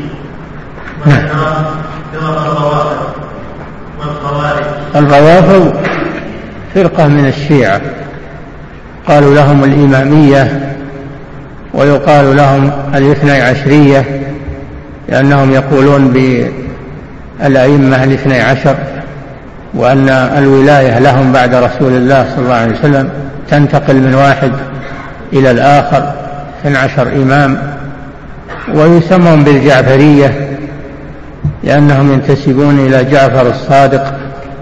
والخوارج. الروافض فرقة من الشيعة، قالوا لهم الإمامية ويقال لهم الاثني عشرية، لأنهم يقولون بالأئمة الاثني عشر، وأن الولاية لهم بعد رسول الله صلى الله عليه وسلم تنتقل من واحد إلى الآخر، اثني عشر إمام. ويسمون بالجعفرية لأنهم ينتسبون إلى جعفر الصادق،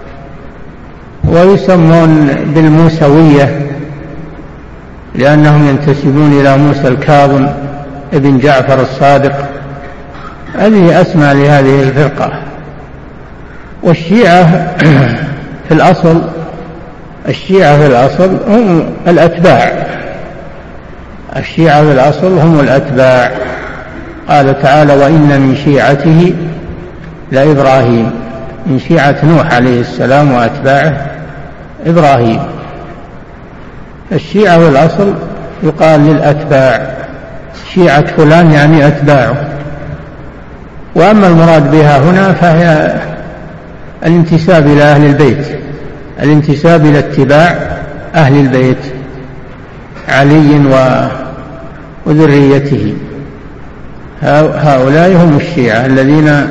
ويسمون بالموسوية لأنهم ينتسبون إلى موسى الكاظم ابن جعفر الصادق. هذه أسماء لهذه الفرقة. والشيعة في الأصل الشيعة في الأصل هم الأتباع الشيعة في الأصل هم الأتباع. قال تعالى: وإن من شيعته لإبراهيم، من شيعة نوح عليه السلام وأتباعه إبراهيم. الشيعة في الأصل يقال للأتباع، شيعة فلان يعني أتباعه. وأما المراد بها هنا فهي الانتساب إلى أهل البيت، الانتساب إلى اتباع أهل البيت علي وذريته. هؤلاء هم الشيعة الذين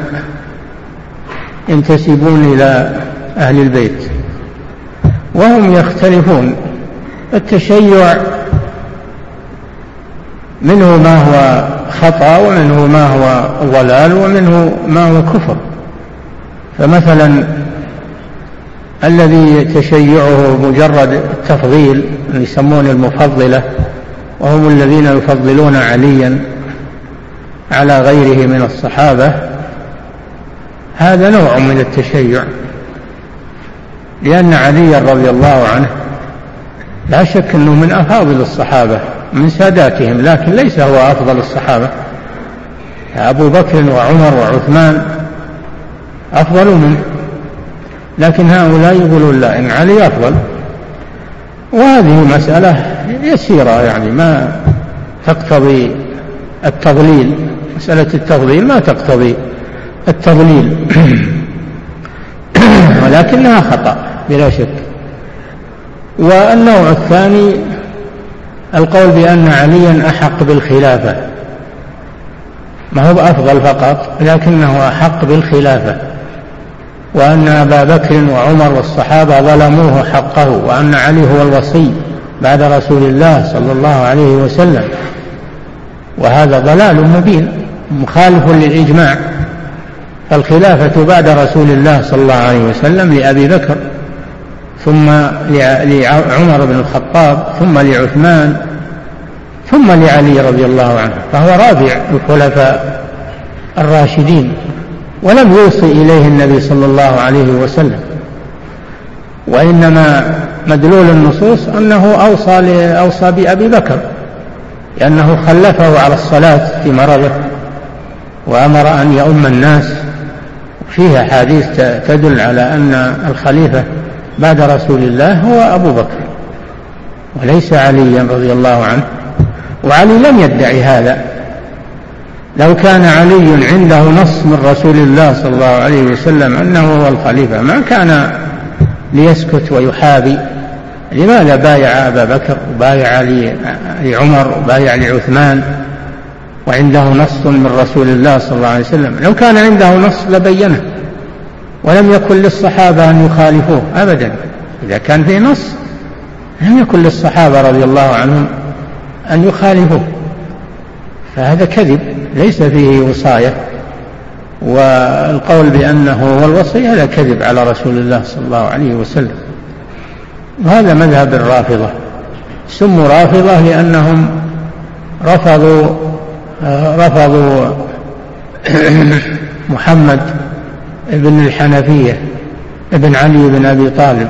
ينتسبون إلى أهل البيت. وهم يختلفون. التشيع منه ما هو خطأ، ومنه ما هو ضلال، ومنه ما هو كفر. فمثلا الذي تشيعه مجرد التفضيل يسمون المفضلة، وهم الذين يفضلون عليا على غيره من الصحابة، هذا نوع من التشيع، لأن علي رضي الله عنه لا شك أنه من أفاضل الصحابة من ساداتهم، لكن ليس هو أفضل الصحابة. أبو بكر وعمر وعثمان أفضل منه، لكن هؤلاء يقولون لا، إن علي أفضل. وهذه مسألة يسيرة، يعني ما تقتضي التضليل. مسألة التفضيل ما تقتضي التضليل ولكنها خطأ بلا شك. والنوع الثاني القول بأن عليا أحق بالخلافة، ما هو أفضل فقط لكنه أحق بالخلافة، وأن أبا بكر وعمر والصحابة ظلموه حقه، وأن علي هو الوصي بعد رسول الله صلى الله عليه وسلم. وهذا ضلال مبين مخالف للإجماع. فالخلافة بعد رسول الله صلى الله عليه وسلم لأبي بكر، ثم لعمر بن الخطاب، ثم لعثمان، ثم لعلي رضي الله عنه، فهو رابع الخلفاء الراشدين، ولم يوصي إليه النبي صلى الله عليه وسلم. وإنما مدلول النصوص أنه أوصى, أوصى بأبي بكر، لأنه خلفه على الصلاة في مرضه وأمر أن يؤم الناس. فيها حديث تدل على أن الخليفة بعد رسول الله هو أبو بكر وليس علي رضي الله عنه. وعلي لم يدعي هذا. لو كان علي عنده نص من رسول الله صلى الله عليه وسلم أنه هو الخليفة ما كان ليسكت ويحابي. لماذا بايع أبا بكر وبايع لعمر وبايع لعثمان وعنده نص من رسول الله صلى الله عليه وسلم؟ لو كان عنده نص لبينه، ولم يكن للصحابة أن يخالفوه أبدا. إذا كان فيه نص لم يكن للصحابة رضي الله عنهم أن يخالفوه، فهذا كذب ليس فيه وصاية. والقول بأنه هو الوصي هذا كذب على رسول الله صلى الله عليه وسلم. وهذا مذهب الرافضة. سموا رافضة لأنهم رفضوا رفضوا محمد ابن الحنفية ابن علي بن أبي طالب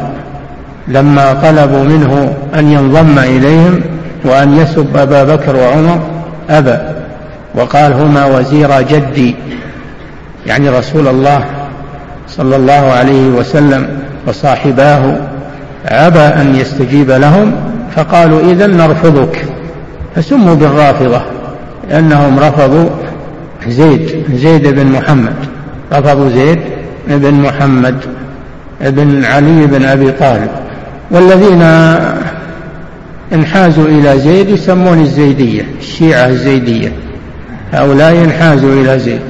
لما طلبوا منه أن ينضم إليهم وأن يسب أبا بكر وعمر أبى، وقال هما وزير جدي، يعني رسول الله صلى الله عليه وسلم وصاحباه، أبى أن يستجيب لهم، فقالوا إذن نرفضك، فسموا بالرافضة لأنهم رفضوا زيد زيد بن محمد، رفضوا زيد بن محمد بن علي بن أبي طالب. والذين انحازوا إلى زيد يسمون الزيدية، الشيعة الزيدية، هؤلاء انحازوا إلى زيد،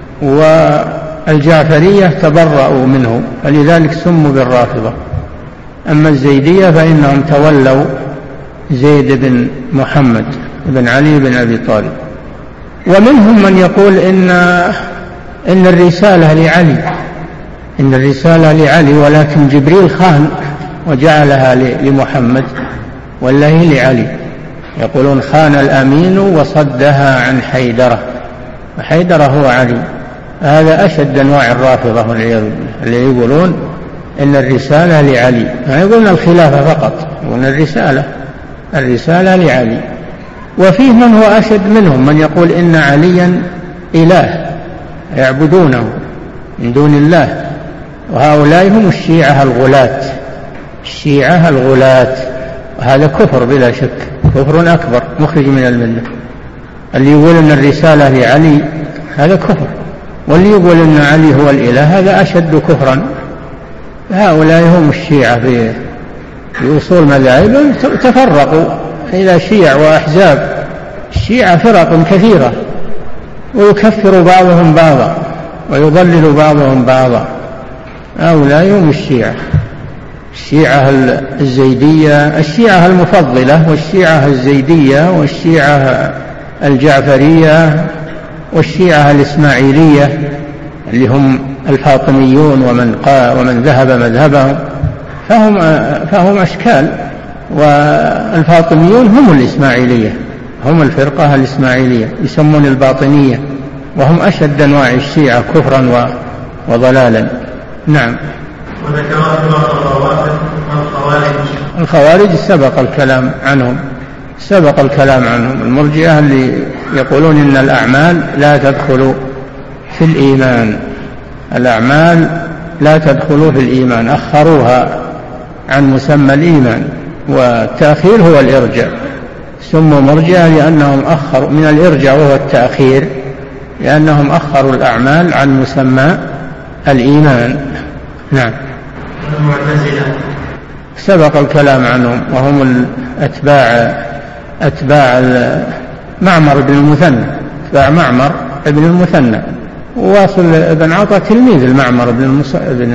والجعفرية تبرأوا منه فلذلك سموا بالرافضة. أما الزيدية فإنهم تولوا زيد بن محمد بن علي بن أبي طالب. ومنهم من يقول إن إن الرسالة لعلي إن الرسالة لعلي ولكن جبريل خان وجعلها لمحمد ولا هي لعلي. يقولون خان الأمين وصدها عن حيدرة، وحيدرة هو علي. هذا أشد أنواع الرافضة والعياذ بالله، اللي يقولون إن الرسالة لعلي، ما يقولون الخلافة فقط، يقولون الرسالة الرسالة لعلي. وفيه من هو أشد منهم، من يقول إن عليا إله يعبدونه من دون الله، وهؤلاء هم الشيعة الغلاة، الشيعة الغلاة، وهذا كفر بلا شك، كفر أكبر مخرج من الملة. اللي يقول إن الرسالة لعلي هذا كفر، واللي يقول إن علي هو الإله هذا أشد كفرا. هؤلاء هم الشيعة في أصول مذاهبهم، تفرقوا إلى شيع وأحزاب، الشيعة فرق كثيرة، ويكفر بعضهم بعضا ويضلل بعضهم بعضا. هؤلاء هم الشيعة، الشيعة الزيدية، الشيعة المفضلة، والشيعة الزيدية، والشيعة الجعفرية، والشيعة الإسماعيلية اللي هم الفاطميون ومن ومن ذهب مذهبهم، فهم فهم أشكال. والفاطميون هم الإسماعيلية، هم الفرقة الإسماعيلية، يسمون الباطنية، وهم أشد أنواع الشيعة كفرا وضلالا. نعم. وذكر الخوارج الخوارج سبق الكلام عنهم سبق الكلام عنهم المرجئة اللي يقولون إن الأعمال لا تدخل في الإيمان، الأعمال لا تدخل في الإيمان، أخروها عن مسمى الإيمان، والتأخير هو الإرجاء. سموا مرجئة لأنهم أخروا من الإرجاء وهو التأخير، لأنهم أخروا الأعمال عن مسمى الإيمان. نعم. المعتزلة سبق الكلام عنهم، وهم الأتباع أتباع معمر بن المثنى، أتباع معمر بن المثنى، وواصل بن عطا تلميذ المعمر بن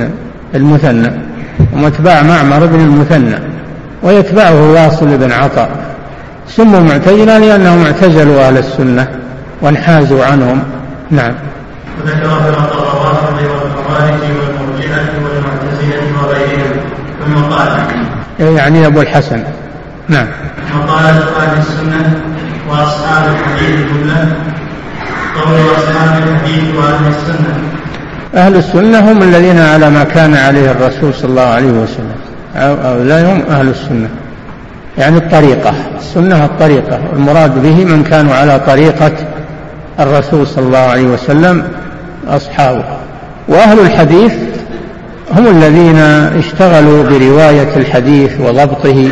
المثنى، هم أتباع معمر بن المثنى، ويتبعه واصل بن عطا. سموا معتزلة لأنهم اعتزلوا أهل السنة وانحازوا عنهم. نعم. وذكر فرق الروافض والخوارج والمرجئة والمعتزلة وغيرهم. ثم قال يعني أبو الحسن. نعم. وقال أهل السنة وأصحاب الحديث كله. قول أصحاب الحديث وأهل السنة، أهل السنة هم الذين على ما كان عليه الرسول صلى الله عليه وسلم، هؤلاء هم أهل السنة، يعني الطريقة، السنة الطريقة، المراد به من كانوا على طريقة الرسول صلى الله عليه وسلم أصحابه. وأهل الحديث هم الذين اشتغلوا برواية الحديث وضبطه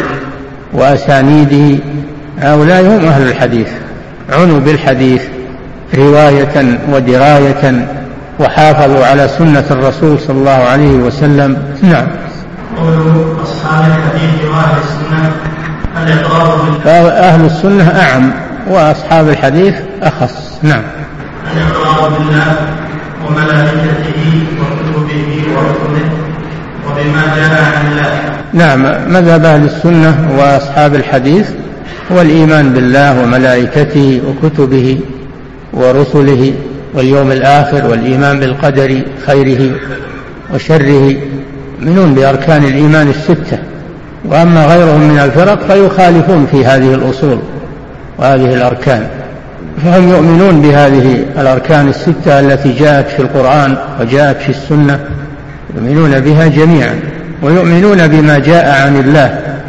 وأسانيده، هؤلاء هم أهل الحديث، عنوا بالحديث رواية ودراية، وحافظوا على سنة الرسول صلى الله عليه وسلم. نعم. قولوا أصحاب الحديث وأهل السنة الإقرار بالله، فأهل السنة أعم وأصحاب الحديث أخص. نعم. الإقرار بالله وملائكته وكتبه ورسله وبما جاء عن الله. نعم. مذهب أهل السنة وأصحاب الحديث هو الإيمان بالله وملائكته وكتبه ورسله واليوم الآخر، والإيمان بالقدر خيره وشره، منون بأركان الإيمان الستة. وأما غيرهم من الفرق فيخالفون في هذه الأصول وهذه الأركان، فهم يؤمنون بهذه الأركان الستة التي جاءت في القرآن وجاءت في السنة، يؤمنون بها جميعا، ويؤمنون بما جاء عن الله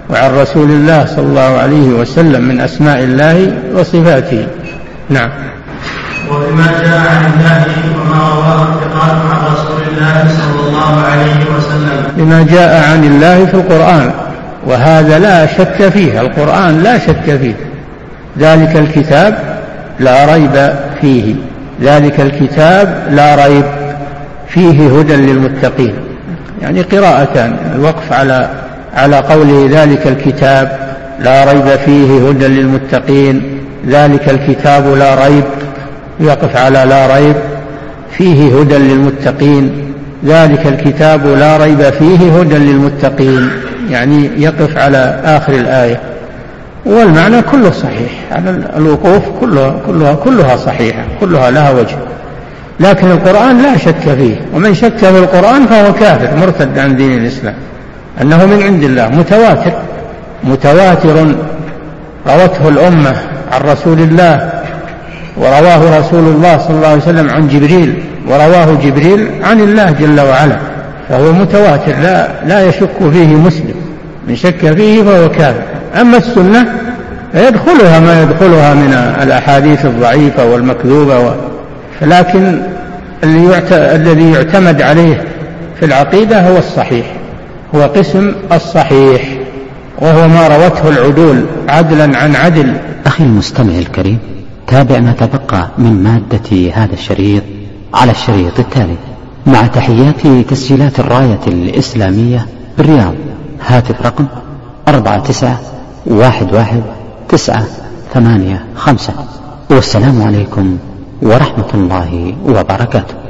وعن رسول الله صلى الله عليه وسلم من أسماء الله وصفاته. نعم. وبما جاء عن الله وما رواه الثقات عن رسول الله صلى الله عليه وسلم. بما جاء عن الله في القرآن، وهذا لا شك فيه، القرآن لا شك فيه. ذلك الكتاب لا ريب فيه، ذلك الكتاب لا ريب فيه هدى للمتقين. يعني قراءتان، الوقف على على قوله ذلك الكتاب لا ريب فيه هدى للمتقين، ذلك الكتاب لا ريب، يقف على لا ريب فيه هدى للمتقين، ذلك الكتاب لا ريب فيه هدى للمتقين، يعني يقف على آخر الآية. والمعنى كله صحيح، على الوقوف كلها, كلها, كلها صحيحة، كلها لها وجه. لكن القرآن لا شك فيه، ومن شك في القرآن فهو كافر مرتد عن دين الإسلام، أنه من عند الله متواتر متواتر روته الأمة عن رسول الله، ورواه رسول الله صلى الله عليه وسلم عن جبريل، ورواه جبريل عن الله جل وعلا، فهو متواتر لا, لا يشك فيه مسلم، من شك فيه فهو كافر. أما السنة فيدخلها ما يدخلها من الأحاديث الضعيفة والمكذوبة، لكن الذي يعتمد عليه في العقيدة هو الصحيح، هو قسم الصحيح، وهو ما روته العدول عدلا عن عدل. أخي المستمع الكريم، تابع ما تبقى من مادة هذا الشريط على الشريط التالي، مع تحيات تسجيلات الراية الإسلامية بالرياض. هاتف رقم أربعة تسعة واحد واحد تسعة ثمانية خمسة. والسلام عليكم ورحمة الله وبركاته.